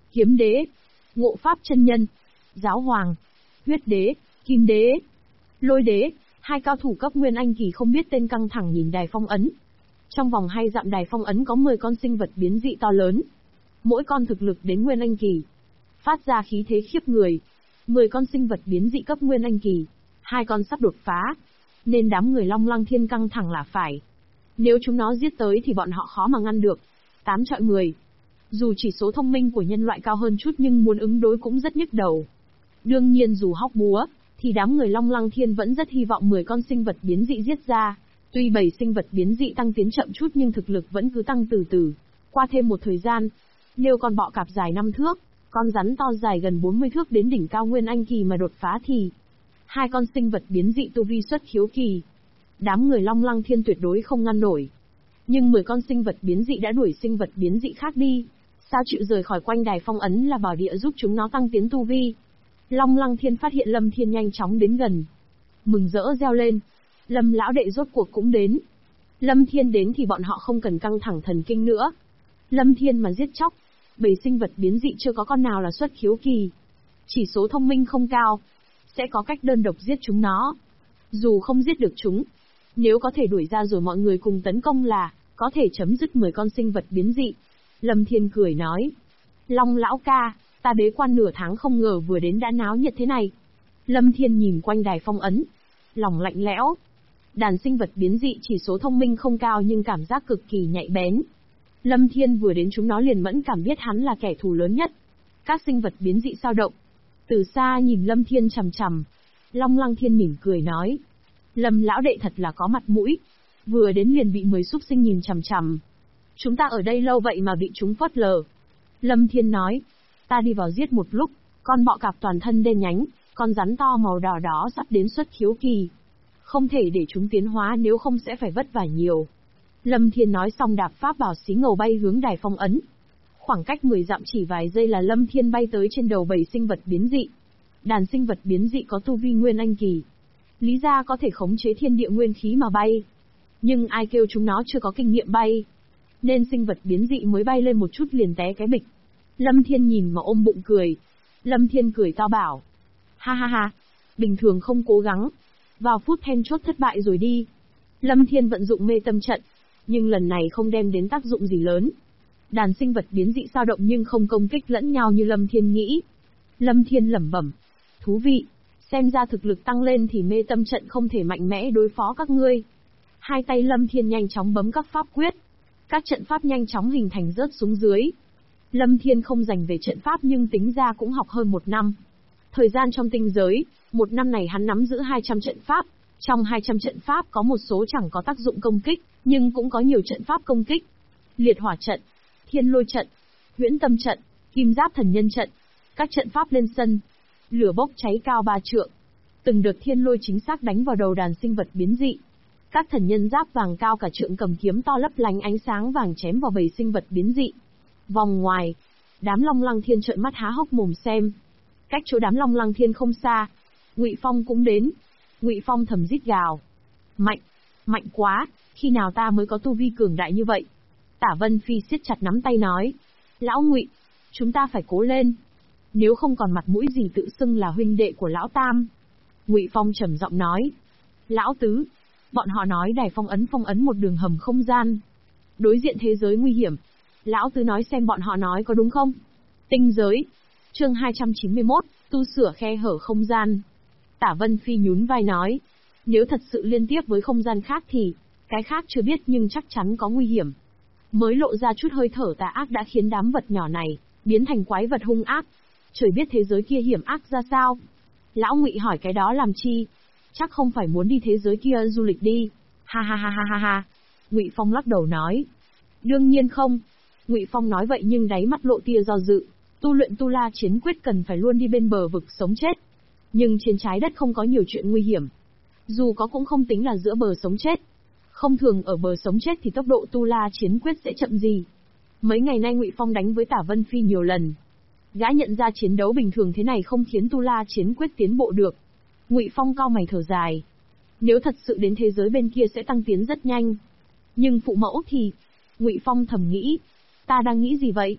Kiếm đế, Ngộ Pháp chân nhân, Giáo hoàng, Huyết đế, Kim đế, Lôi đế, hai cao thủ cấp Nguyên Anh kỳ không biết tên căng thẳng nhìn đài phong ấn. Trong vòng 2 dặm đài phong ấn có 10 con sinh vật biến dị to lớn. Mỗi con thực lực đến Nguyên Anh kỳ, phát ra khí thế khiếp người. 10 con sinh vật biến dị cấp Nguyên Anh kỳ, 2 con sắp đột phá, nên đám người Long Lăng Thiên căng thẳng là phải. Nếu chúng nó giết tới thì bọn họ khó mà ngăn được. 8 chọi 10. Dù chỉ số thông minh của nhân loại cao hơn chút nhưng muốn ứng đối cũng rất nhức đầu. Đương nhiên dù hóc búa, thì đám người Long Lăng Thiên vẫn rất hy vọng 10 con sinh vật biến dị giết ra. Tuy 7 sinh vật biến dị tăng tiến chậm chút nhưng thực lực vẫn cứ tăng từ từ. Qua thêm một thời gian, nếu con bọ cạp dài 5 thước, con rắn to dài gần 40 thước đến đỉnh cao Nguyên Anh kỳ mà đột phá thì 2 con sinh vật biến dị tu vi xuất khiếu kỳ. Đám người Long Lăng Thiên tuyệt đối không ngăn nổi. Nhưng 10 con sinh vật biến dị đã đuổi sinh vật biến dị khác đi. Sao chịu rời khỏi quanh đài phong ấn là bảo địa giúp chúng nó tăng tiến tu vi. Long Lăng Thiên phát hiện Lâm Thiên nhanh chóng đến gần. Mừng rỡ reo lên. Lâm lão đệ rốt cuộc cũng đến. Lâm Thiên đến thì bọn họ không cần căng thẳng thần kinh nữa. Lâm Thiên mà giết chóc, 7 sinh vật biến dị chưa có con nào là xuất khiếu kỳ. Chỉ số thông minh không cao, sẽ có cách đơn độc giết chúng nó. Dù không giết được chúng, nếu có thể đuổi ra rồi mọi người cùng tấn công là có thể chấm dứt 10 con sinh vật biến dị. Lâm Thiên cười nói. Long lão ca, ta bế quan nửa tháng không ngờ vừa đến đã náo nhiệt thế này. Lâm Thiên nhìn quanh đài phong ấn, lòng lạnh lẽo. Đàn sinh vật biến dị chỉ số thông minh không cao nhưng cảm giác cực kỳ nhạy bén. Lâm Thiên vừa đến chúng nó liền mẫn cảm biết hắn là kẻ thù lớn nhất. Các sinh vật biến dị sao động. Từ xa nhìn Lâm Thiên chằm chằm. Long Lăng Thiên mỉm cười nói. Lâm lão đệ thật là có mặt mũi. Vừa đến liền bị 10 súc sinh nhìn chằm chằm. Chúng ta ở đây lâu vậy mà bị chúng phớt lờ. Lâm Thiên nói. Ta đi vào giết một lúc, con bọ cạp toàn thân đen nhánh, con rắn to màu đỏ đó sắp đến xuất khiếu kỳ. Không thể để chúng tiến hóa nếu không sẽ phải vất vả nhiều. Lâm Thiên nói xong đạp pháp bảo xí ngầu bay hướng đài phong ấn. Khoảng cách 10 dặm chỉ vài giây là Lâm Thiên bay tới trên đầu 7 sinh vật biến dị. Đàn sinh vật biến dị có tu vi Nguyên Anh kỳ. Lý ra có thể khống chế thiên địa nguyên khí mà bay. Nhưng ai kêu chúng nó chưa có kinh nghiệm bay. Nên sinh vật biến dị mới bay lên một chút liền té cái bịch. Lâm Thiên nhìn mà ôm bụng cười. Lâm Thiên cười to bảo. Ha ha ha, bình thường không cố gắng. Vào phút then chốt thất bại rồi đi. Lâm Thiên vận dụng mê tâm trận. Nhưng lần này không đem đến tác dụng gì lớn. Đàn sinh vật biến dị sao động nhưng không công kích lẫn nhau như Lâm Thiên nghĩ. Lâm Thiên lẩm bẩm. Thú vị, xem ra thực lực tăng lên thì mê tâm trận không thể mạnh mẽ đối phó các ngươi. Hai tay Lâm Thiên nhanh chóng bấm các pháp quyết. Các trận pháp nhanh chóng hình thành rớt xuống dưới. Lâm Thiên không dành về trận pháp nhưng tính ra cũng học hơn 1 năm. Thời gian trong tinh giới, 1 năm này hắn nắm giữ 200 trận pháp. Trong 200 trận pháp có một số chẳng có tác dụng công kích, nhưng cũng có nhiều trận pháp công kích. Liệt hỏa trận, thiên lôi trận, huyễn tâm trận, kim giáp thần nhân trận. Các trận pháp lên sân. Lửa bốc cháy cao 3 trượng. Từng đợt thiên lôi chính xác đánh vào đầu đàn sinh vật biến dị. Các thần nhân giáp vàng cao cả trượng cầm kiếm to lấp lánh ánh sáng vàng chém vào 7 sinh vật biến dị. Vòng ngoài, đám Long Lăng Thiên trợn mắt há hốc mồm xem. Cách chỗ đám Long Lăng Thiên không xa, Ngụy Phong cũng đến. Ngụy Phong thầm rít gào. Mạnh, mạnh quá, khi nào ta mới có tu vi cường đại như vậy? Tả Vân Phi siết chặt nắm tay nói. Lão Ngụy, chúng ta phải cố lên. Nếu không còn mặt mũi gì tự xưng là huynh đệ của Lão Tam. Ngụy Phong trầm giọng nói. Lão Tứ, bọn họ nói đài phong ấn một đường hầm không gian. Đối diện thế giới nguy hiểm. Lão Tứ nói xem bọn họ nói có đúng không? Tinh giới. Chương 291, tu sửa khe hở không gian. Tả Vân Phi nhún vai nói. Nếu thật sự liên tiếp với không gian khác thì, cái khác chưa biết nhưng chắc chắn có nguy hiểm. Mới lộ ra chút hơi thở tà ác đã khiến đám vật nhỏ này biến thành quái vật hung ác. Trời biết thế giới kia hiểm ác ra sao. Lão Ngụy hỏi cái đó làm chi? Chắc không phải muốn đi thế giới kia du lịch đi. Ha ha ha ha ha ha. Ngụy Phong lắc đầu nói. Đương nhiên không. Ngụy Phong nói vậy nhưng đáy mắt lộ tia do dự. Tu luyện Tu La Chiến Quyết cần phải luôn đi bên bờ vực sống chết. Nhưng trên trái đất không có nhiều chuyện nguy hiểm. Dù có cũng không tính là giữa bờ sống chết. Không thường ở bờ sống chết thì tốc độ Tu La Chiến Quyết sẽ chậm gì. Mấy ngày nay Ngụy Phong đánh với Tả Vân Phi nhiều lần. Gã nhận ra chiến đấu bình thường thế này không khiến Tu La Chiến Quyết tiến bộ được. Ngụy Phong cau mày thở dài. Nếu thật sự đến thế giới bên kia sẽ tăng tiến rất nhanh. Nhưng phụ mẫu thì... Ngụy Phong thầm nghĩ. Ta đang nghĩ gì vậy?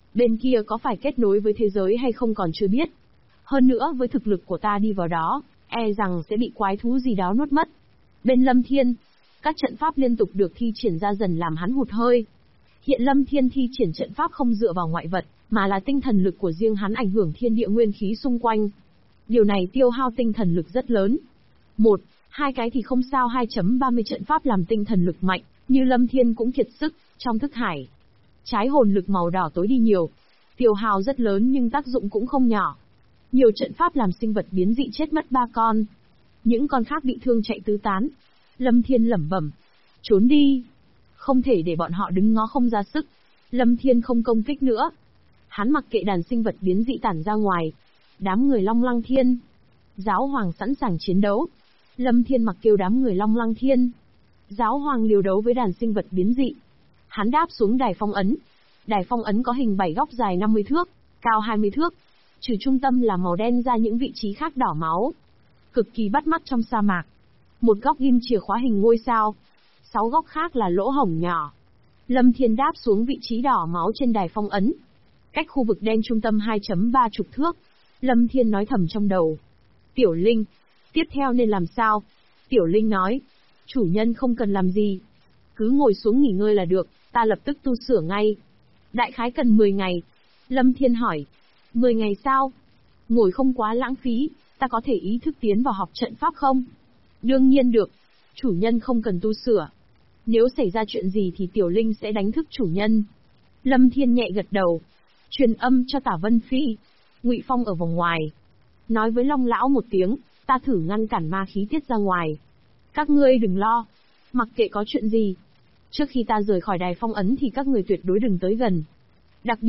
Bên kia có phải kết nối với thế giới hay không còn chưa biết. Hơn nữa với thực lực của ta đi vào đó, e rằng sẽ bị quái thú gì đó nuốt mất. Bên Lâm Thiên, các trận pháp liên tục được thi triển ra dần làm hắn hụt hơi. Hiện Lâm Thiên thi triển trận pháp không dựa vào ngoại vật, mà là tinh thần lực của riêng hắn ảnh hưởng thiên địa nguyên khí xung quanh. Điều này tiêu hao tinh thần lực rất lớn. Một, hai cái thì không sao, 2.30 trận pháp làm tinh thần lực mạnh, như Lâm Thiên cũng kiệt sức, trong thức hải. Trái hồn lực màu đỏ tối đi nhiều. Tiêu hao rất lớn nhưng tác dụng cũng không nhỏ. Nhiều trận pháp làm sinh vật biến dị chết mất 3 con. Những con khác bị thương chạy tứ tán. Lâm Thiên lẩm bẩm. Trốn đi. Không thể để bọn họ đứng ngó không ra sức. Lâm Thiên không công kích nữa. Hắn mặc kệ đàn sinh vật biến dị tản ra ngoài. Đám người Long Lăng Thiên. Giáo Hoàng sẵn sàng chiến đấu. Lâm Thiên mặc kêu đám người Long Lăng Thiên. Giáo Hoàng liều đấu với đàn sinh vật biến dị. Hắn đáp xuống đài phong ấn. Đài phong ấn có hình 7 góc dài 50 thước, cao 20 thước. Trừ trung tâm là màu đen ra những vị trí khác đỏ máu. Cực kỳ bắt mắt trong sa mạc. Một góc ghim chìa khóa hình ngôi sao. 6 góc khác là lỗ hổng nhỏ. Lâm Thiên đáp xuống vị trí đỏ máu trên đài phong ấn. Cách khu vực đen trung tâm 2.30 thước. Lâm Thiên nói thầm trong đầu. Tiểu Linh, tiếp theo nên làm sao? Tiểu Linh nói. Chủ nhân không cần làm gì. Cứ ngồi xuống nghỉ ngơi là được, ta lập tức tu sửa ngay. Đại khái cần 10 ngày. Lâm Thiên hỏi. 10 ngày sao? Ngồi không quá lãng phí, ta có thể ý thức tiến vào học trận pháp không? Đương nhiên được. Chủ nhân không cần tu sửa. Nếu xảy ra chuyện gì thì Tiểu Linh sẽ đánh thức chủ nhân. Lâm Thiên nhẹ gật đầu. Truyền âm cho Tả Vân Phi. Ngụy Phong ở vòng ngoài. Nói với Long Lão một tiếng, ta thử ngăn cản ma khí tiết ra ngoài. Các ngươi đừng lo. Mặc kệ có chuyện gì. Trước khi ta rời khỏi đài phong ấn thì các người tuyệt đối đừng tới gần. Đặc biệt